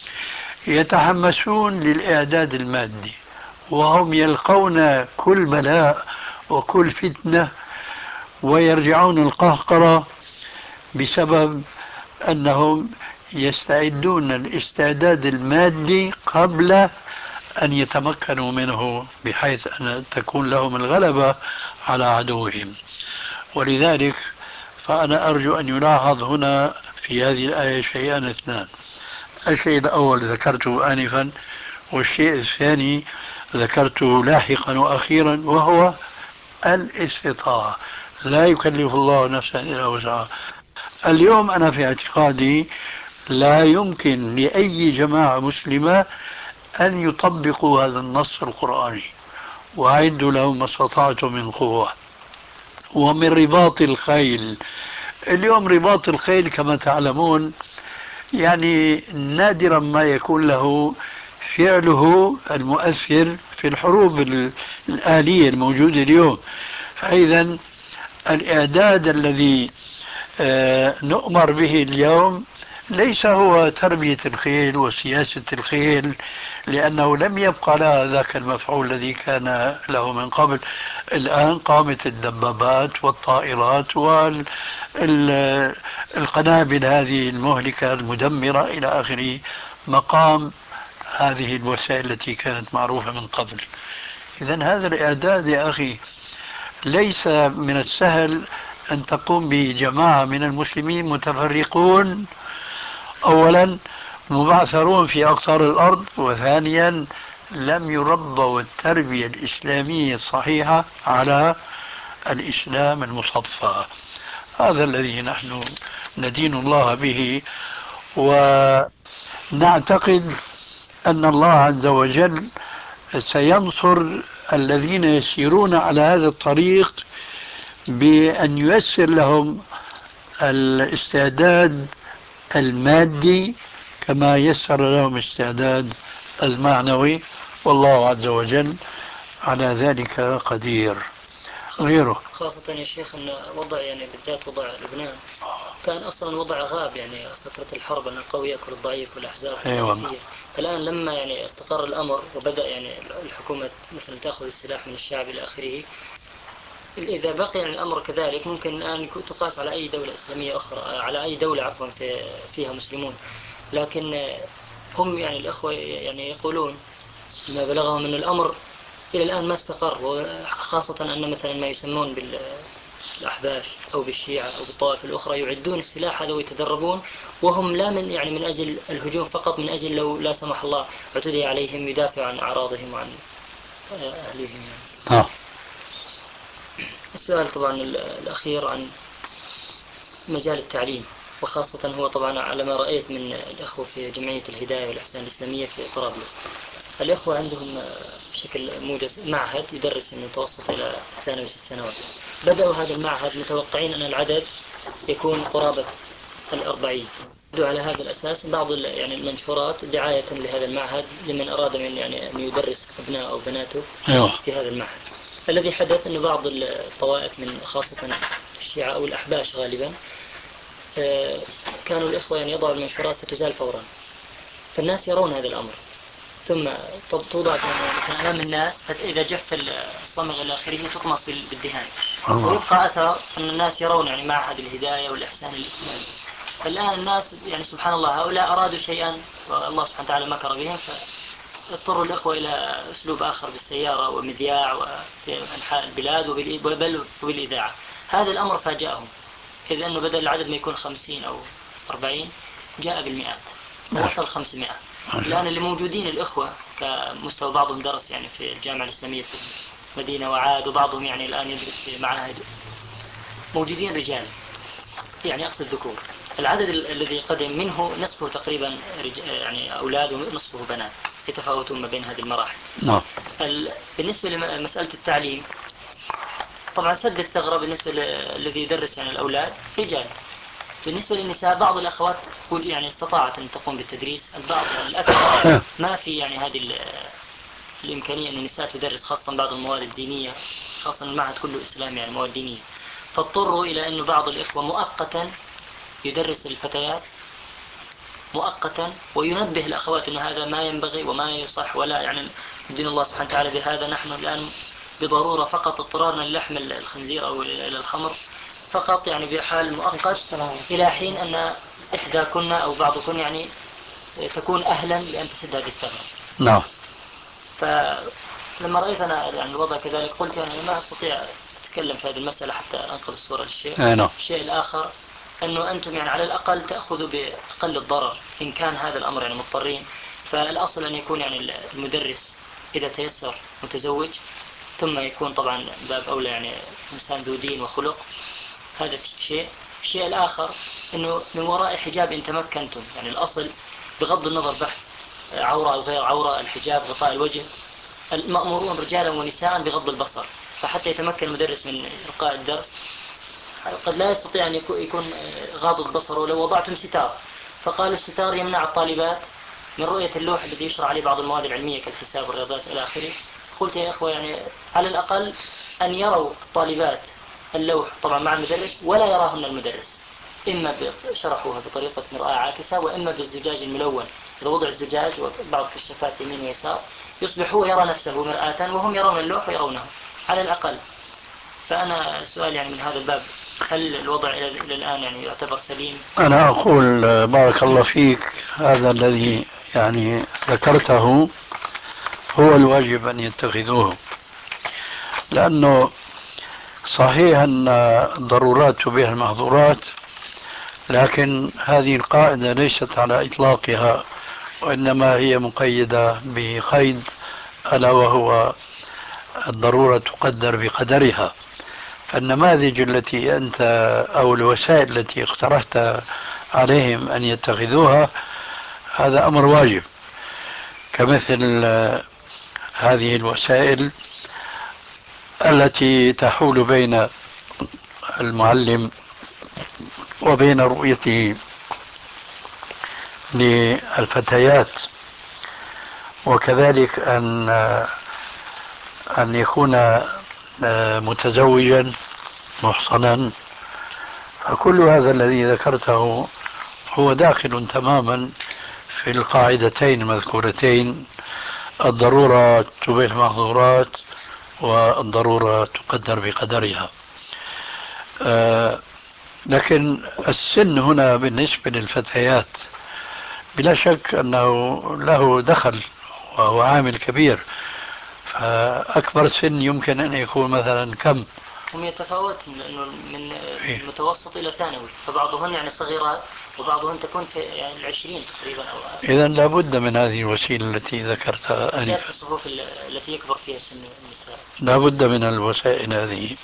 يتحمسون للإعداد المادي، وهم يلقون كل بلاء وكل فتنة ويرجعون القهقرة بسبب أنهم يستعدون الاستعداد المادي قبل أن يتمكنوا منه، بحيث أن تكون لهم الغلبة على عدوهم. ولذلك فأنا أرجو أن يلاحظ هنا في هذه الآية شيئان اثنان: الشيء الأول ذكرته آنفا، والشيء الثاني ذكرته لاحقا وأخيرا، وهو الاستطاعة. لا يكلف الله نفسا إلا وسعها. اليوم أنا في اعتقادي لا يمكن لأي جماعة مسلمة أن يطبقوا هذا النص القرآني: وأعدوا لهم ما استطعتم من قوة. ومن رباط الخيل، اليوم رباط الخيل كما تعلمون يعني نادرا ما يكون له فعله المؤثر في الحروب الآلية الموجودة اليوم. فإذا الإعداد الذي نؤمر به اليوم ليس هو تربية الخيل وسياسة الخيل، لأنه لم يبقى لها ذاك المفعول الذي كان له من قبل. الآن قامت الدبابات والطائرات والقنابل هذه المهلكة المدمرة إلى آخره، مقام هذه الوسائل التي كانت معروفة من قبل. إذن هذا الإعداد يا أخي ليس من السهل أن تقوم بجماعة من المسلمين متفرقون، أولا مبعثرون في أقطار الأرض، وثانيا لم يربوا التربية الإسلامية الصحيحة على الإسلام المصفى. هذا الذي نحن ندين الله به، ونعتقد أن الله عز وجل سينصر الذين يسيرون على هذا الطريق بأن ييسر لهم الاستعداد المادي كما يسر لهم الاستعداد المعنوي، والله عز وجل على ذلك قدير. غيره خاصة يا شيخ أن وضع يعني بالذات وضع لبنان كان أصلا وضع غاب يعني فترة الحرب، أن القوي يأكل الضعيف والأحزاب الطائفية. الآن لما يعني استقر الأمر وبدأ يعني الحكومة مثلا تأخذ السلاح من الشعب إلى آخره، إذا بقي يعني الأمر كذلك ممكن أن تقاس على أي دولة إسلامية أخرى، على أي دولة عفوا فيها مسلمون. لكن هم يعني الأخوة يعني يقولون ما بلغهم من الأمر إلى الآن ما استقر، وخاصة أن مثلا ما يسمون بالأحباش أو بالشيعة أو بالطوائف الأخرى يعدون السلاح هذا ويتدربون، وهم لا من يعني من أجل الهجوم فقط، من أجل لو لا سمح الله اعتدي عليهم يدافع عن أعراضهم وعن أهليهم يعني. السؤال طبعا الأخير عن مجال التعليم، وخاصة هو طبعا على ما رأيت من الأخوة في جمعية الهداية والإحسان الإسلامية في طرابلس، الإخوة عندهم بشكل موجز معهد يدرس من المتوسط إلى 6 سنوات. بدأوا هذا المعهد متوقعين أن العدد يكون قرابة 40. بدأوا على هذا الأساس بعض يعني المنشورات دعاية لهذا المعهد لمن أراد من يعني أن يدرس أبناء أو بناته في هذا المعهد. الذي حدث أن بعض الطوائف من خاصة الشيعة أو الأحباش غالبا كانوا الإخوة يعني يضعوا المنشورات فتزال فورا، فالناس يرون هذا الأمر، ثم توضع مثلا أمام الناس، فإذا جف الصمغ إلى آخره تطمس بالدهان، ويبقى أثر أن الناس يرون يعني معهد الهداية والإحسان الإسلامي. فالآن الناس يعني سبحان الله هؤلاء أرادوا شيئا والله سبحانه وتعالى مكر بهم، فاضطروا الإخوة إلى أسلوب آخر بالسيارة ومذياع وفي أنحاء البلاد بل وبالإذاعة. هذا الأمر فاجأهم، إذ أنه بدل العدد ما يكون 50 أو 40 جاء بالمئات ووصل 500. الآن اللي موجودين الإخوة كمستوى بعضهم درس يعني في الجامعة الإسلامية في مدينة وعاد، وبعضهم يعني الآن يدرس في معاهد، موجودين رجال يعني أقصد ذكور. العدد الذي قدم منه نصفه تقريبا يعني أولاد ونصفه بنات، يتفاوتون ما بين هذه المراحل. بالنسبة لمسألة التعليم طبعا سد الثغرة بالنسبة للذي يدرس يعني الأولاد رجال. بالنسبة للنساء بعض الأخوات يعني استطاعت أن تقوم بالتدريس، البعض يعني الأكثر ما في يعني هذه الإمكانية أن النساء تدرس، خاصة بعض المواد الدينية، خاصة المعهد كله إسلامي يعني مواد دينية، فاضطروا إلى أن بعض الإخوة مؤقتا يدرس الفتيات مؤقتا، وينبه الأخوات أن هذا ما ينبغي وما يصح ولا يعني دين الله سبحانه وتعالى بهذا. نحن الآن بضرورة فقط اضطرارنا للحم الخنزير أو إلى الخمر فقط يعني بحال مؤقت إلى حين أن إحداكن أو بعضكن يعني تكون أهلا لأن تسد هذه الثغرة. نعم. فلما رأيت أنا يعني الوضع كذلك قلت يعني ما أستطيع أتكلم في هذه المسألة حتى أنقذ الصورة للشيء. الشيء الآخر أنه أنتم يعني على الأقل تأخذوا بأقل الضرر إن كان هذا الأمر يعني مضطرين. فالأصل أن يكون يعني المدرس إذا تيسر متزوج، ثم يكون طبعا باب أولى يعني إنسان ذو دين وخلق. هذا شيء. الشيء الآخر أنه من وراء حجاب إن تمكنتم، يعني الأصل بغض النظر بحث عورة أو غير عورة، الحجاب غطاء الوجه، المأمورون رجالا ونساء بغض البصر. فحتى يتمكن المدرس من إلقاء الدرس قد لا يستطيع أن يكون غاضب بصره لو وضعتم ستار. فقالوا الستار يمنع الطالبات من رؤية اللوح الذي يشرع عليه بعض المواد العلمية كالحساب والرياضات إلى آخره. قلت يا إخوة يعني على الأقل أن يروا الطالبات اللوح طبعا مع المدرس ولا يراهن المدرس، إما شرحوها بطريقة مرآة عاكسة وإما بالزجاج الملون. إذا وضع الزجاج وبعض كشافات يمين ويسار يصبح هو يرى نفسه مرآة وهم يرون اللوح ويرونه على الأقل. فأنا سؤال يعني من هذا الباب، هل الوضع إلى الآن يعني يعتبر سليم؟ أنا أقول بارك الله فيك، هذا الذي يعني ذكرته هو الواجب أن يتخذوه، لأنه صحيح أن الضرورات تبيح المحظورات، لكن هذه القاعدة ليست على إطلاقها، وإنما هي مقيدة بقيد ألا وهو الضرورة تقدر بقدرها. فالنماذج التي أنت أو الوسائل التي اقترحت عليهم أن يتخذوها هذا أمر واجب، كمثل هذه الوسائل التي تحول بين المعلم وبين رؤيته للفتيات، وكذلك أن يكون متزوجا محصنا، فكل هذا الذي ذكرته هو داخل تماما في القاعدتين المذكورتين: الضرورة تبيح المحظورات، والضرورة تقدر بقدرها. لكن السن هنا بالنسبة للفتيات بلا شك أنه له دخل وهو عامل كبير. فأكبر سن يمكن أن يكون مثلا كم؟ هم يتفاوتون، لأنه من المتوسط إلى ثانوي، فبعضهن يعني صغيرات وبعضهن تكون في يعني 20 تقريبا أو إذا لابد من هذه الوسيلة التي ذكرتها بالذات أنت، في الصفوف التي يكبر فيها سن النساء. لابد من الوسائل هذه.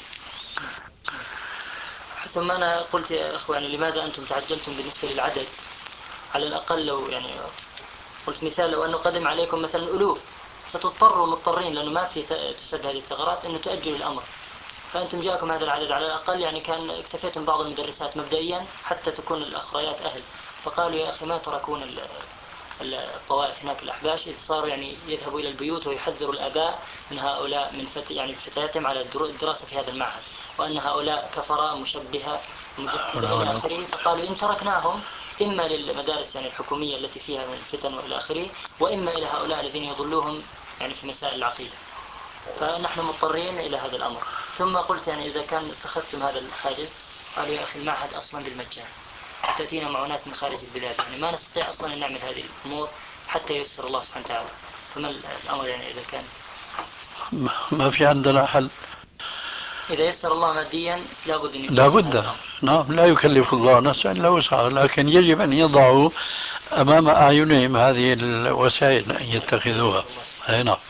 ثم أنا قلت يا أخواني لماذا أنتم تعجلتم بالنسبة للعدد؟ على الأقل لو يعني قلت مثال، لو أنه قدم عليكم مثلا ألوف ستضطروا مضطرين، لأنه ما في تسد هذه الثغرات، أنه تأجلوا الأمر. فأنتم جاءكم هذا العدد على الأقل، يعني كان اكتفيتم بعض المدرسات مبدئيا حتى تكون الأخريات أهل. فقالوا يا أخي ما تركون الطوائف هناك الأحباش، إذ صاروا يعني يذهبوا إلى البيوت ويحذروا الآباء من هؤلاء من يعني فتياتهم على الدراسة في هذا المعهد، وأن هؤلاء كفراء مشبهة مجسدة إلى آخره. فقالوا إن تركناهم إما للمدارس يعني الحكومية التي فيها من الفتن وإلى آخره، وإما إلى هؤلاء الذين يضلوهم يعني في مسائل العقيدة، فنحن مضطرين إلى هذا الأمر. ثم قلت يعني إذا كان اتخذتم هذا الحاجز، قالوا يا أخي المعهد أصلا بالمجان، تأتينا معونات من خارج البلاد، يعني ما نستطيع أصلا أن نعمل هذه الأمور حتى ييسر الله سبحانه وتعالى. فما الأمر يعني إذا كان ما في عندنا حل، إذا يسر الله ماديا لابد أن يكون لابد. نعم، لا يكلف الله نفسا إلا وسعها، لكن يجب أن يضعوا أمام أعينهم هذه الوسائل أن يتخذوها. أي نعم.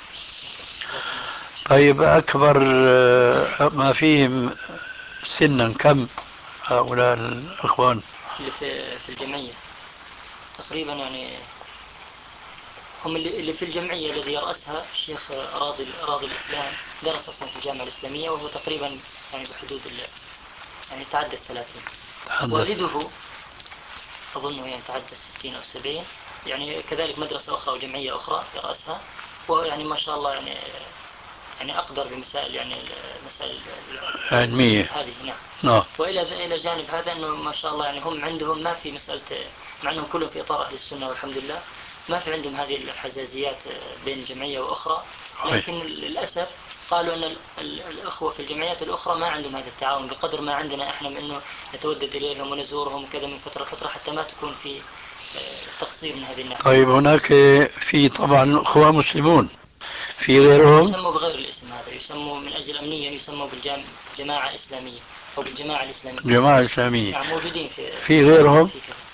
طيب، أكبر ما فيهم سنا كم هؤلاء الأخوان؟ اللي في الجمعية تقريبا يعني هم اللي في الجمعية الذي يرأسها الشيخ راضي الإسلام، درس أصلا في الجامعة الإسلامية، وهو تقريبا يعني بحدود يعني تعدى 30. والده أظنه يعني تعدى 60 أو 70، يعني كذلك مدرسة أخرى وجمعية أخرى يرأسها، ويعني ما شاء الله يعني أقدر بمسائل يعني المسائل علمية هذه. نعم. نعم. وإلى جانب هذا أنه ما شاء الله يعني هم عندهم ما في مسألة، مع أنهم كلهم في إطار أهل السنة والحمد لله، ما في عندهم هذه الحزازيات بين جمعية وأخرى. لكن للأسف قالوا أن الأخوة في الجمعيات الأخرى ما عندهم هذا التعاون بقدر ما عندنا إحنا، من أنه نتودد إليهم ونزورهم وكذا من فترة حتى ما تكون في تقصير من هذه الناحية. طيب، هناك في طبعا أخوة مسلمون في غيرهم؟ يسموا بغير الاسم هذا، يسموا من أجل أمنية يسموا بالجماعة إسلامية أو بالجماعة الإسلامية. جماعة إسلامية. نعم، موجودين في غيرهم؟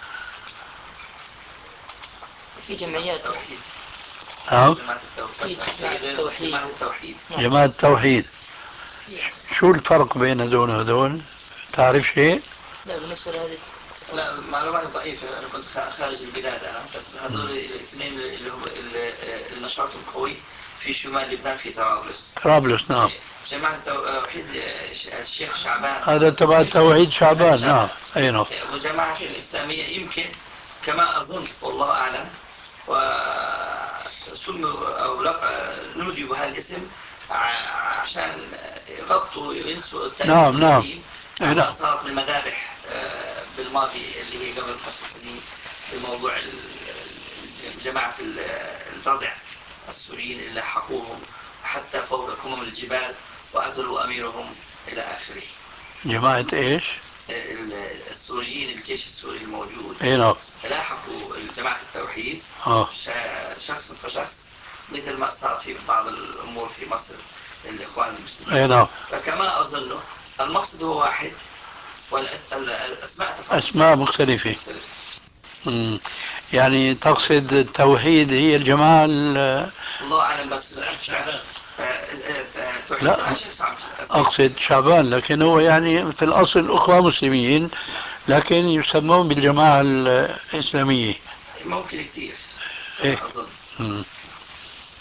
في جمعيات التوحيد. نعم. جماعة التوحيد. جماعة التوحيد. شو الفرق بين هذول وهذول؟ تعرف شيء؟ لا بالنسبة لهذه لا، معلومات ضعيفة. أنا كنت خارج البلاد بس هذول الاثنين اللي هم نشاطهم قوي في شمال لبنان، في طرابلس. نعم. جماعة التوحيد الشيخ شعبان، هذا تبع توحيد شعبان. نعم. أي نعم. وجماعة الإسلامية يمكن كما أظن والله أعلم، وسموا أو نودوا بهذا الاسم عشان يغطوا وينسوا التأثير. نعم. صارت من المذابح بالماضي اللي هي قبل 5 سنين بموضوع جماعة الرضع السوريين اللي لحقوهم حتى فوق كمم الجبال وقتلوا أميرهم إلى آخره. جماعة إيش؟ السوريين، الجيش السوري الموجود. أي نعم. لاحقوا جماعة التوحيد شخص فشخص، مثل ما صار في بعض الأمور في مصر للإخوان المسلمين. أي نعم. فكما أظنه المقصد هو واحد والأسماء أسماء مختلفة. يعني تقصد التوحيد هي الجماعة الله أعلم، بس لا أقصد شعبان، لكن هو يعني في الأصل أخوة مسلمين لكن يسمون بالجماعة الإسلامية. ممكن كثير. إيه؟ أظن.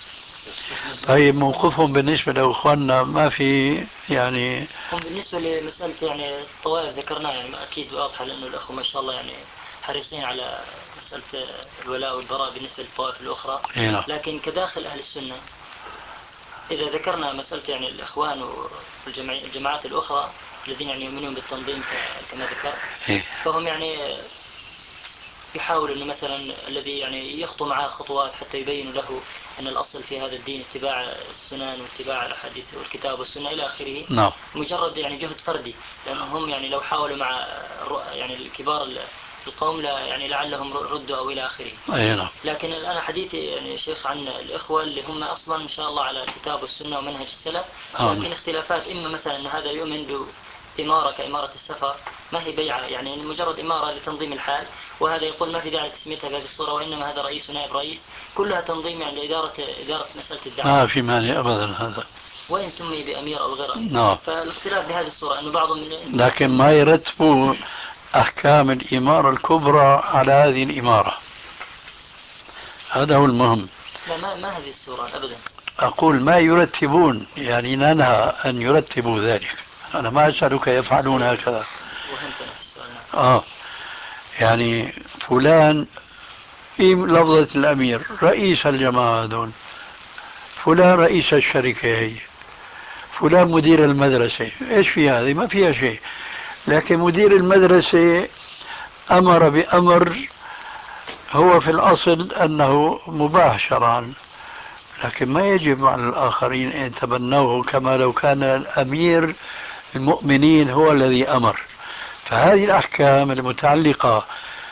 طيب موقفهم بالنسبة لأخواننا ما في يعني؟ هم بالنسبة لمسألة يعني الطوائف ذكرناها يعني أكيد واضحة، لأنه الأخوة ما شاء الله يعني حريصين على مسألة الولاء والبراء بالنسبة للطوائف الأخرى. لكن كداخل أهل السنة إذا ذكرنا مسألة يعني الإخوان والجماعات الأخرى الذين يعني يؤمنون بالتنظيم كما ذكر، فهم يعني يحاول أنه مثلا الذي يعني يخطو معه خطوات حتى يبين له أن الأصل في هذا الدين اتباع السنن واتباع الأحاديث والكتاب والسنة إلى آخره. مجرد يعني جهد فردي، لأنهم يعني لو حاولوا مع يعني الكبار القوم لا يعني لعلهم ردوا أو إلى آخره. لكن أنا حديثي يعني شيخ عن الإخوة اللي هم أصلا إن شاء الله على الكتاب والسنة ومنهج السلف، لكن اختلافات إما مثلا أن هذا يؤمن بإمارة كإمارة السفر، ما هي بيعة يعني مجرد إمارة لتنظيم الحال، وهذا يقول ما في داعي تسميتها بهذه الصورة وإنما هذا رئيس ونائب رئيس، كلها تنظيم يعني لإدارة مسألة الدعوة. ما في مانع أبدا هذا، وإن سمي بأمير أو غير أمير. فالاختلاف بهذه الصورة أنه بعضهم لكن ما يرتبوا أحكام الإمارة الكبرى على هذه الإمارة، هذا هو المهم. لا ما هذه الصورة أبدا. أقول ما يرتبون، يعني ننهى أن يرتبوا ذلك. أنا ما أسألك يفعلون هكذا. وهمتنا في السؤال. يعني فلان لفظة الأمير رئيس الجماعة هذول، فلان رئيس الشركة هي، فلان مدير المدرسة، إيش في هذه؟ ما فيها شيء. لكن مدير المدرسة أمر بأمر هو في الأصل أنه مباح شرعا، لكن ما يجب على الآخرين أن يتبنوه كما لو كان الأمير المؤمنين هو الذي أمر. فهذه الأحكام المتعلقة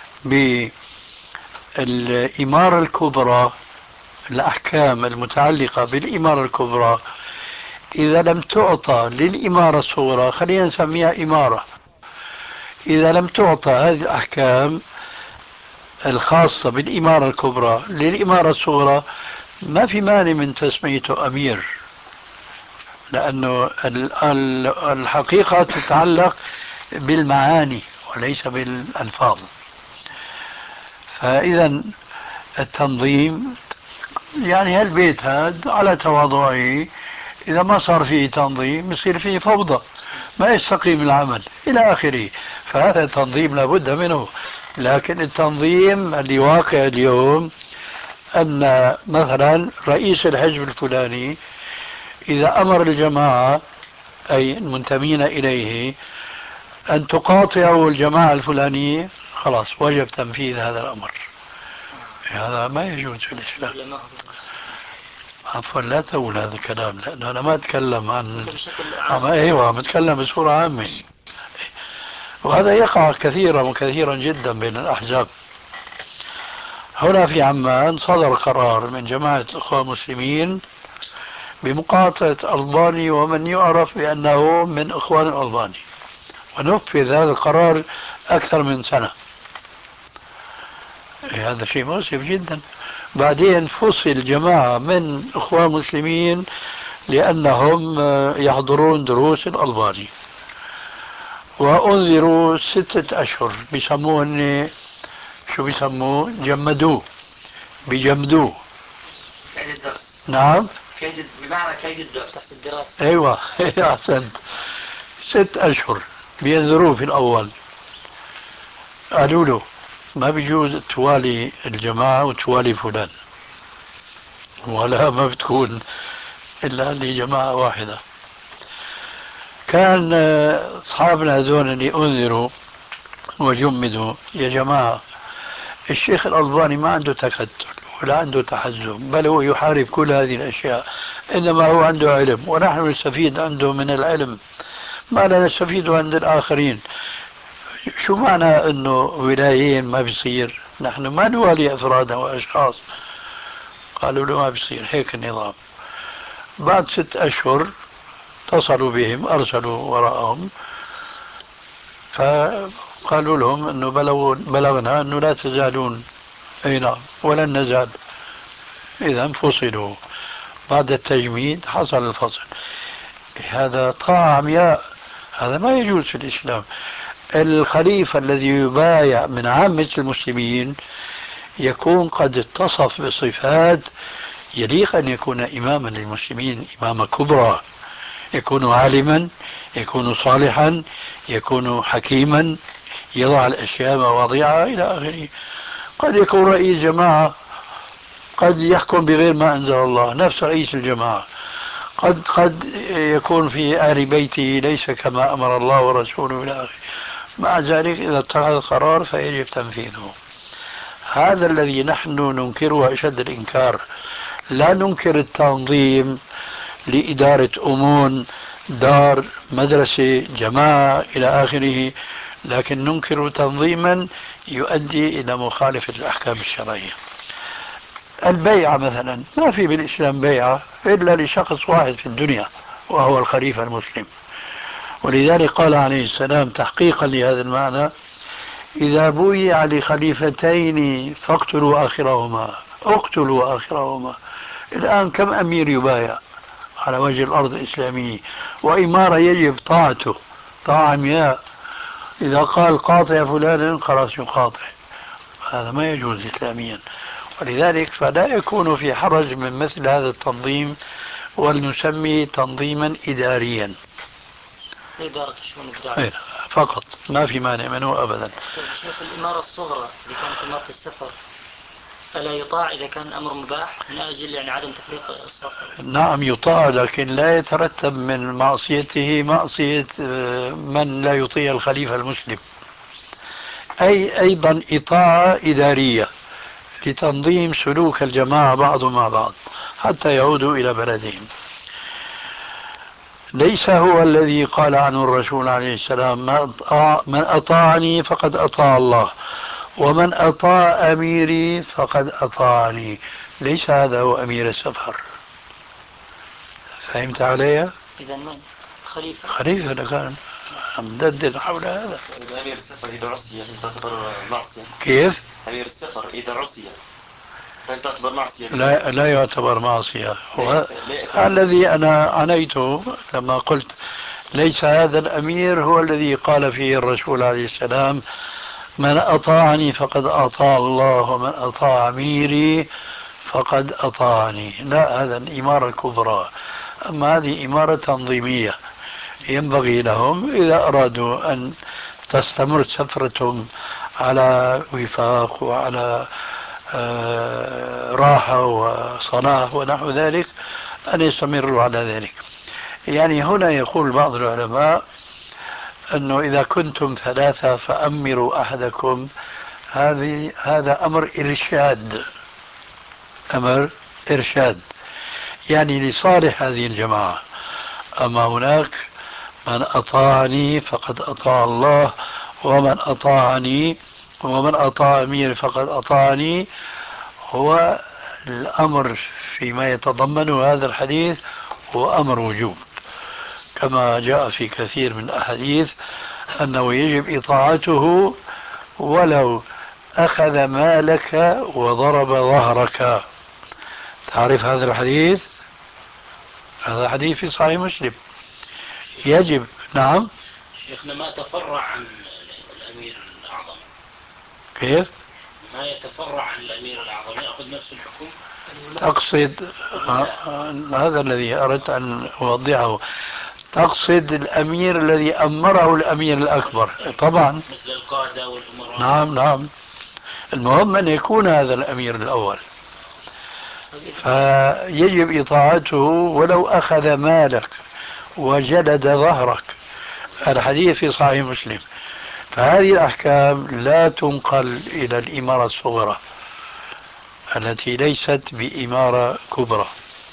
بالإمارة الكبرى، الأحكام المتعلقة بالإمارة الكبرى إذا لم تعطى للإمارة الصغرى، خلينا نسميها إمارة، إذا لم تعطى هذه الأحكام الخاصة بالإمارة الكبرى للإمارة الصغرى، ما في مانع من تسميته أمير، لأنه الحقيقة تتعلق بالمعاني وليس بالألفاظ. فإذا التنظيم يعني هالبيت هذا على تواضعه، إذا ما صار فيه تنظيم يصير فيه فوضى، ما يستقيم العمل إلى آخره. فهذا التنظيم لابد منه. لكن التنظيم اللي واقع اليوم أن مثلا رئيس الحزب الفلاني إذا أمر الجماعة أي المنتمين إليه أن تقاطعوا الجماعة الفلانية، خلاص وجب تنفيذ هذا الأمر. هذا ما يجوز في الإسلام. عفوا لا تقول هذا الكلام، لأنه أنا ما أتكلم عن أيوة، بتكلم بصورة عامة. وهذا يقع كثيرا وكثيرا جدا بين الأحزاب. هنا في عمان صدر قرار من جماعة الأخوة المسلمين بمقاطعة ألباني ومن يعرف بأنه من إخوان الألباني، ونفذ هذا القرار أكثر من سنة. هذا شيء مؤسف جدا. بعدين فصل جماعة من إخوان المسلمين لأنهم يحضرون دروس الألباني، وأنذروا 6 أشهر. بيسموه شو بيسموه؟ جمدوه، بيجمدوه. كيد الدرس. نعم، بمعنى كيد الدرس تحت الدراسة. أيوة أحسنت. 6 أشهر بينذروه في الأول، قالوا له ما بيجوز توالي الجماعة وتوالي فلان، ولا ما بتكون إلا لجماعة واحدة. كان أصحابنا هذول اللي أنذروا وجمدوا، يا جماعة الشيخ الألباني ما عنده تكتل ولا عنده تحزب، بل هو يحارب كل هذه الأشياء، إنما هو عنده علم ونحن نستفيد عنده من العلم ما لا نستفيد عند الآخرين. شو معنى أنه ولايين ما بيصير؟ نحن ما نوالي أفرادا وأشخاص. قالوا له ما بيصير هيك النظام. بعد 6 أشهر اتصلوا بهم، أرسلوا وراءهم، فقالوا لهم أنه بلغنا أنه لا تزالون، أي نعم ولن نزال. إذا فصلوا. بعد التجميد حصل الفصل. هذا طاعة عمياء، هذا ما يجوز في الإسلام. الخليفة الذي يبايع من عامة المسلمين يكون قد اتصف بصفات يليق أن يكون إماما للمسلمين، إماما كبرى، يكون عالما، يكون صالحا، يكون حكيما، يضع الأشياء مواضيعها إلى آخره. قد يكون رئيس جماعة، قد يحكم بغير ما أنزل الله، نفس رئيس الجماعة. قد يكون في أهل بيته ليس كما أمر الله ورسوله إلى آخره. مع ذلك إذا اتخذ قرار فيجب تنفيذه. هذا الذي نحن ننكره أشد الإنكار. لا ننكر التنظيم لإدارة أمور، دار، مدرسة، جماعة إلى آخره، لكن ننكر تنظيما يؤدي إلى مخالفة الأحكام الشرعية. البيعة مثلا، ما في بالإسلام بيعة إلا لشخص واحد في الدنيا وهو الخليفة المسلم. ولذلك قال عليه السلام تحقيقا لهذا المعنى: إذا بويع لخليفتين فاقتلوا آخرهما، اقتلوا آخرهما. الآن كم أمير يبايع على وجه الأرض الإسلامية، وإمارة يجب طاعته طاعة عمياء. إذا قال قاطع فلانا خلاص يقاطع، هذا ما يجوز إسلاميا. ولذلك فلا يكون في حرج من مثل هذا التنظيم، ولنسمي تنظيما إداريا. إدارة الشؤون الدعوة فقط، ما في مانع منه أبدا. شيخ، الإمارة الصغرى اللي كانت إمارة السفر ألا يطاع إذا كان الأمر مباح من أجل يعني عدم تفريق الصف؟ نعم يطاع، لكن لا يترتب من معصيته معصية من لا يطيع الخليفة المسلم. أيضا إطاعة إدارية لتنظيم سلوك الجماعة بعضهم مع بعض حتى يعودوا إلى بلدهم. ليس هو الذي قال عنه الرسول عليه السلام: من أطاعني فقد أطاع الله، ومن أطاع أميري فقد أطاعني. ليس هذا هو أمير السفر. فهمت علي؟ إذا من خليفة؟ خليفة كان مددد حول هذا. أمير السفر إذا عصي هل تعتبر معصية؟ كيف؟ أمير السفر إذا عصي هل تعتبر معصية؟ لا يعتبر معصية. الذي أنا عنيته لما قلت ليس هذا الأمير هو الذي قال فيه الرسول عليه السلام: من أطاعني فقد أطاع الله، ومن أطاع أميري فقد أطاعني. لا، هذا الإمارة الكبرى. أما هذه إمارة تنظيمية، ينبغي لهم إذا أرادوا أن تستمر سفرتهم على وفاق وعلى راحة وصلاح ونحو ذلك أن يستمروا على ذلك. يعني هنا يقول بعض العلماء أنه إذا كنتم ثلاثة فأمروا أحدكم. هذا أمر إرشاد، أمر إرشاد يعني لصالح هذه الجماعة. أما هناك من أطاعني فقد أطاع الله، ومن أطاع أمير فقد أطاعني. هو الأمر فيما يتضمنه هذا الحديث هو أمر وجوب، كما جاء في كثير من الأحاديث أنه يجب إطاعته ولو أخذ مالك وضرب ظهرك. تعرف هذا الحديث؟ هذا حديث في صحيح مسلم. يجب. نعم شيخنا، ما تفرع عن الأمير الأعظم. كيف؟ ما يتفرع عن الأمير الأعظم يأخذ نفس الحكم. تقصد هذا الذي أردت أن أوضحه. تقصد الأمير الذي أمره الأمير الأكبر طبعا، مثل القادة والأمراء. نعم. المهم أن يكون هذا الأمير الأول، فيجب إطاعته ولو أخذ مالك وجلد ظهرك. الحديث في صحيح مسلم. فهذه الأحكام لا تنقل إلى الإمارة الصغرى التي ليست بإمارة كبرى.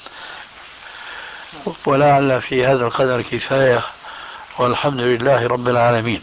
ولعل في هذا القدر كفاية، والحمد لله رب العالمين.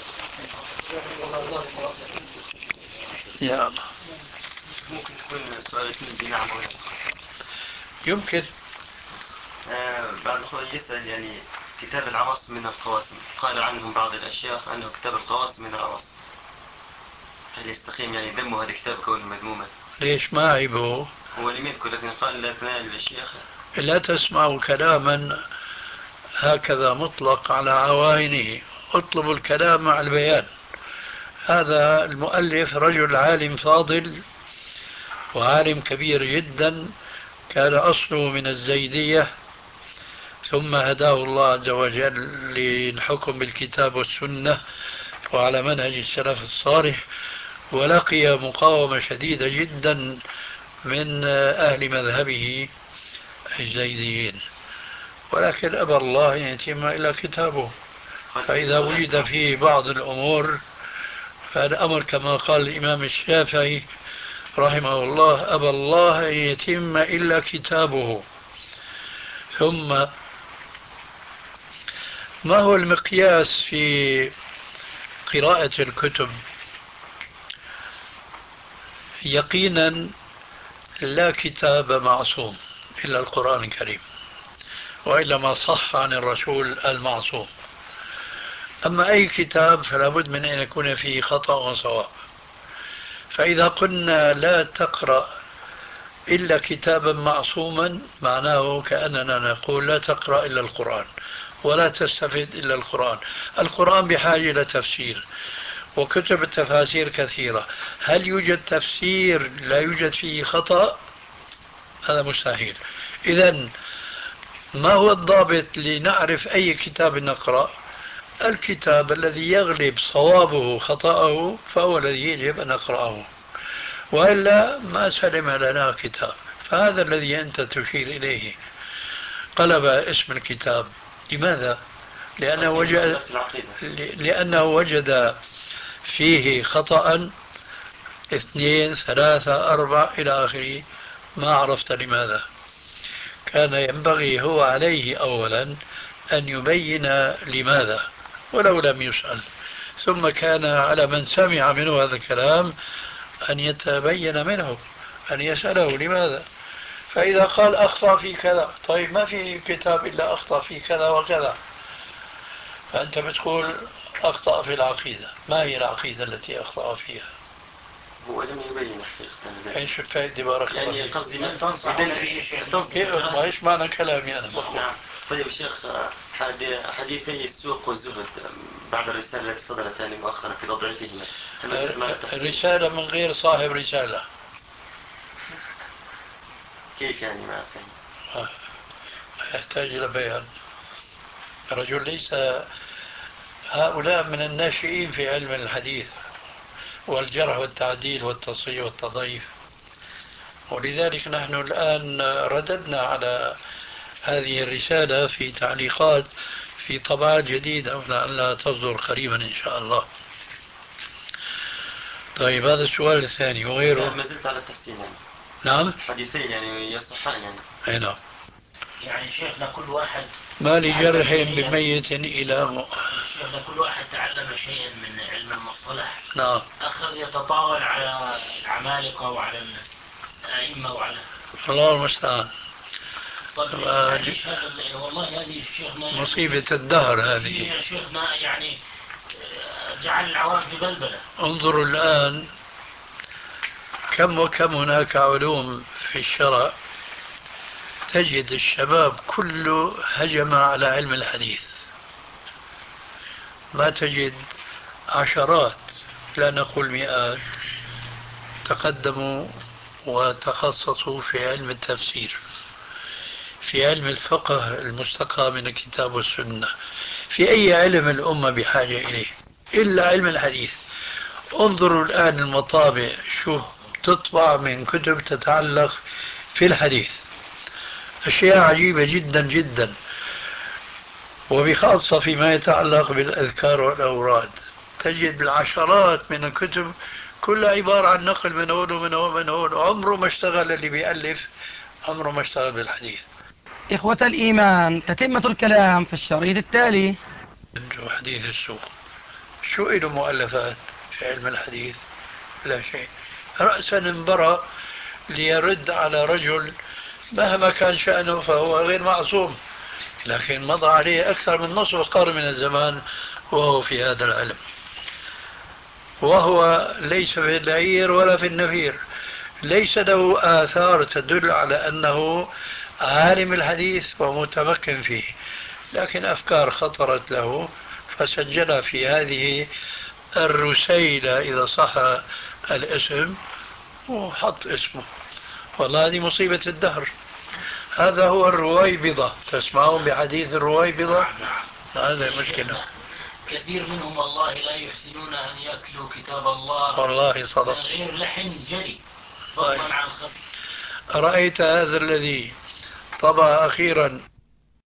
يا الله. ممكن تكون سؤال بنعم يمكن. بعض الأخوة يسأل يعني كتاب العواصم من القواسم، قال عنهم بعض الأشياء أنه كتاب القواسم من العواصم، هل يستقيم يعني ذمه هذا الكتاب كونه مذموما؟ ليش ما عيبه؟ هو لم يذكر، لكن قال لا تنال الشيخ. لا تسمعوا كلاما هكذا مطلق على عوائنه، اطلبوا الكلام مع البيان. هذا المؤلف رجل عالم فاضل وعالم كبير جدا، كان أصله من الزيدية، ثم هداه الله عز وجل للحكم بالكتاب والسنة وعلى منهج السلف الصالح، ولقي مقاومة شديدة جدا من أهل مذهبه الزيديين، ولكن أبى الله أن يتم إلا كتابه. فإذا وجد فيه بعض الأمور فالأمر كما قال الإمام الشافعي رحمه الله: أبى الله أن يتم إلا كتابه. ثم ما هو المقياس في قراءة الكتب؟ يقينا لا كتاب معصوم إلا القرآن الكريم، وإلا ما صح عن الرسول المعصوم. أما أي كتاب فلا بد من أن يكون فيه خطأ وصواب. فإذا قلنا لا تقرأ إلا كتابا معصوما، معناه كأننا نقول لا تقرأ إلا القرآن ولا تستفيد إلا القرآن. القرآن بحاجة إلى تفسير، وكتب التفاسير كثيرة. هل يوجد تفسير لا يوجد فيه خطأ؟ هذا مستحيل. إذن ما هو الضابط لنعرف أي كتاب نقرأ؟ الكتاب الذي يغلب صوابه خطأه فهو الذي يجب أن نقرأه، وإلا ما سلم لنا كتاب. فهذا الذي أنت تشير إليه، قلب اسم الكتاب. لماذا؟ لأنه وجد فيه خطأ 2 3 4 إلى آخره، ما عرفت لماذا. كان ينبغي هو عليه أولا أن يبين لماذا ولو لم يسأل، ثم كان على من سمع منه هذا الكلام أن يتبين منه، أن يسأله لماذا. فإذا قال أخطأ في كذا، طيب ما في كتاب إلا أخطأ في كذا وكذا، فأنت بتقول أخطأ في العقيدة. ما هي العقيدة التي أخطأ فيها؟ هو لم يبين حقيقة. ايش الفائدة؟ بارك الله يعني فيك. قصدي ما ايش معنى كلامي أنا؟ نعم. طيب شيخ، حديثي السوق والزهد بعد الرسالة التي صدرت مؤخرا في تضعيفهما، الرسالة من غير صاحب رسالة. كيف يعني؟ ما فهم. ما يحتاج إلى بيان. الرجل ليس، هؤلاء من الناشئين في علم الحديث والجرح والتعديل والتصحيح والتضعيف، ولذلك نحن الآن رددنا على هذه الرسالة في تعليقات في طبعات جديدة لعلها تصدر قريبا إن شاء الله. طيب هذا السؤال الثاني وغيره. ما زلت على التحسين يعني. نعم. الحديثين يعني يصحان يعني. أي نعم. يعني شيخنا كل واحد ما لجرح بميت إلى شيخنا كل واحد تعلم شيئا من علم المصطلح. نعم. أخذ يتطاول على العمالقة وعلى الأئمة وعلى الله المستعان. طيب ليش هذا؟ والله هذه شيخنا مصيبة الدهر هذه يا شيخنا، يعني جعل العوام في بلبلة. انظروا الآن كم وكم هناك علوم في الشرع تجد الشباب كله هجم على علم الحديث، ما تجد عشرات لا نقول مئات تقدموا وتخصصوا في علم التفسير، في علم الفقه المستقى من الكتاب والسنة، في أي علم الأمة بحاجة إليه إلا علم الحديث. انظروا الآن المطابع شو تطبع من كتب تتعلق في الحديث، أشياء عجيبة جدا جدا، وبخاصة فيما يتعلق بالأذكار والأوراد تجد العشرات من الكتب كلها عبارة عن نقل من هون ومن هون ومن هون. عمره ما اشتغل اللي بيألف، عمره ما اشتغل بالحديث. إخوة الإيمان، تتمة الكلام في الشريط التالي. حديث السوق شو له مؤلفات في علم الحديث؟ لا شيء. رأسا انبرى ليرد على رجل مهما كان شأنه فهو غير معصوم، لكن مضى عليه أكثر من نصف قرن من الزمان وهو في هذا العلم، وهو ليس في العير ولا في النفير، ليس له آثار تدل على أنه عالم الحديث ومتمكن فيه، لكن أفكار خطرت له فسجلها في هذه الرسيلة إذا صح الاسم وحط اسمه. والله هذه مصيبة الدهر. هذا هو الرويبضة، تسمعون بحديث الرويبضة؟ هذا مشكلة. كثير منهم والله لا يحسنون أن يأكلوا كتاب الله والله صدق. غير لحن جري فضلا عن خبر. رأيت هذا الذي طبع أخيرا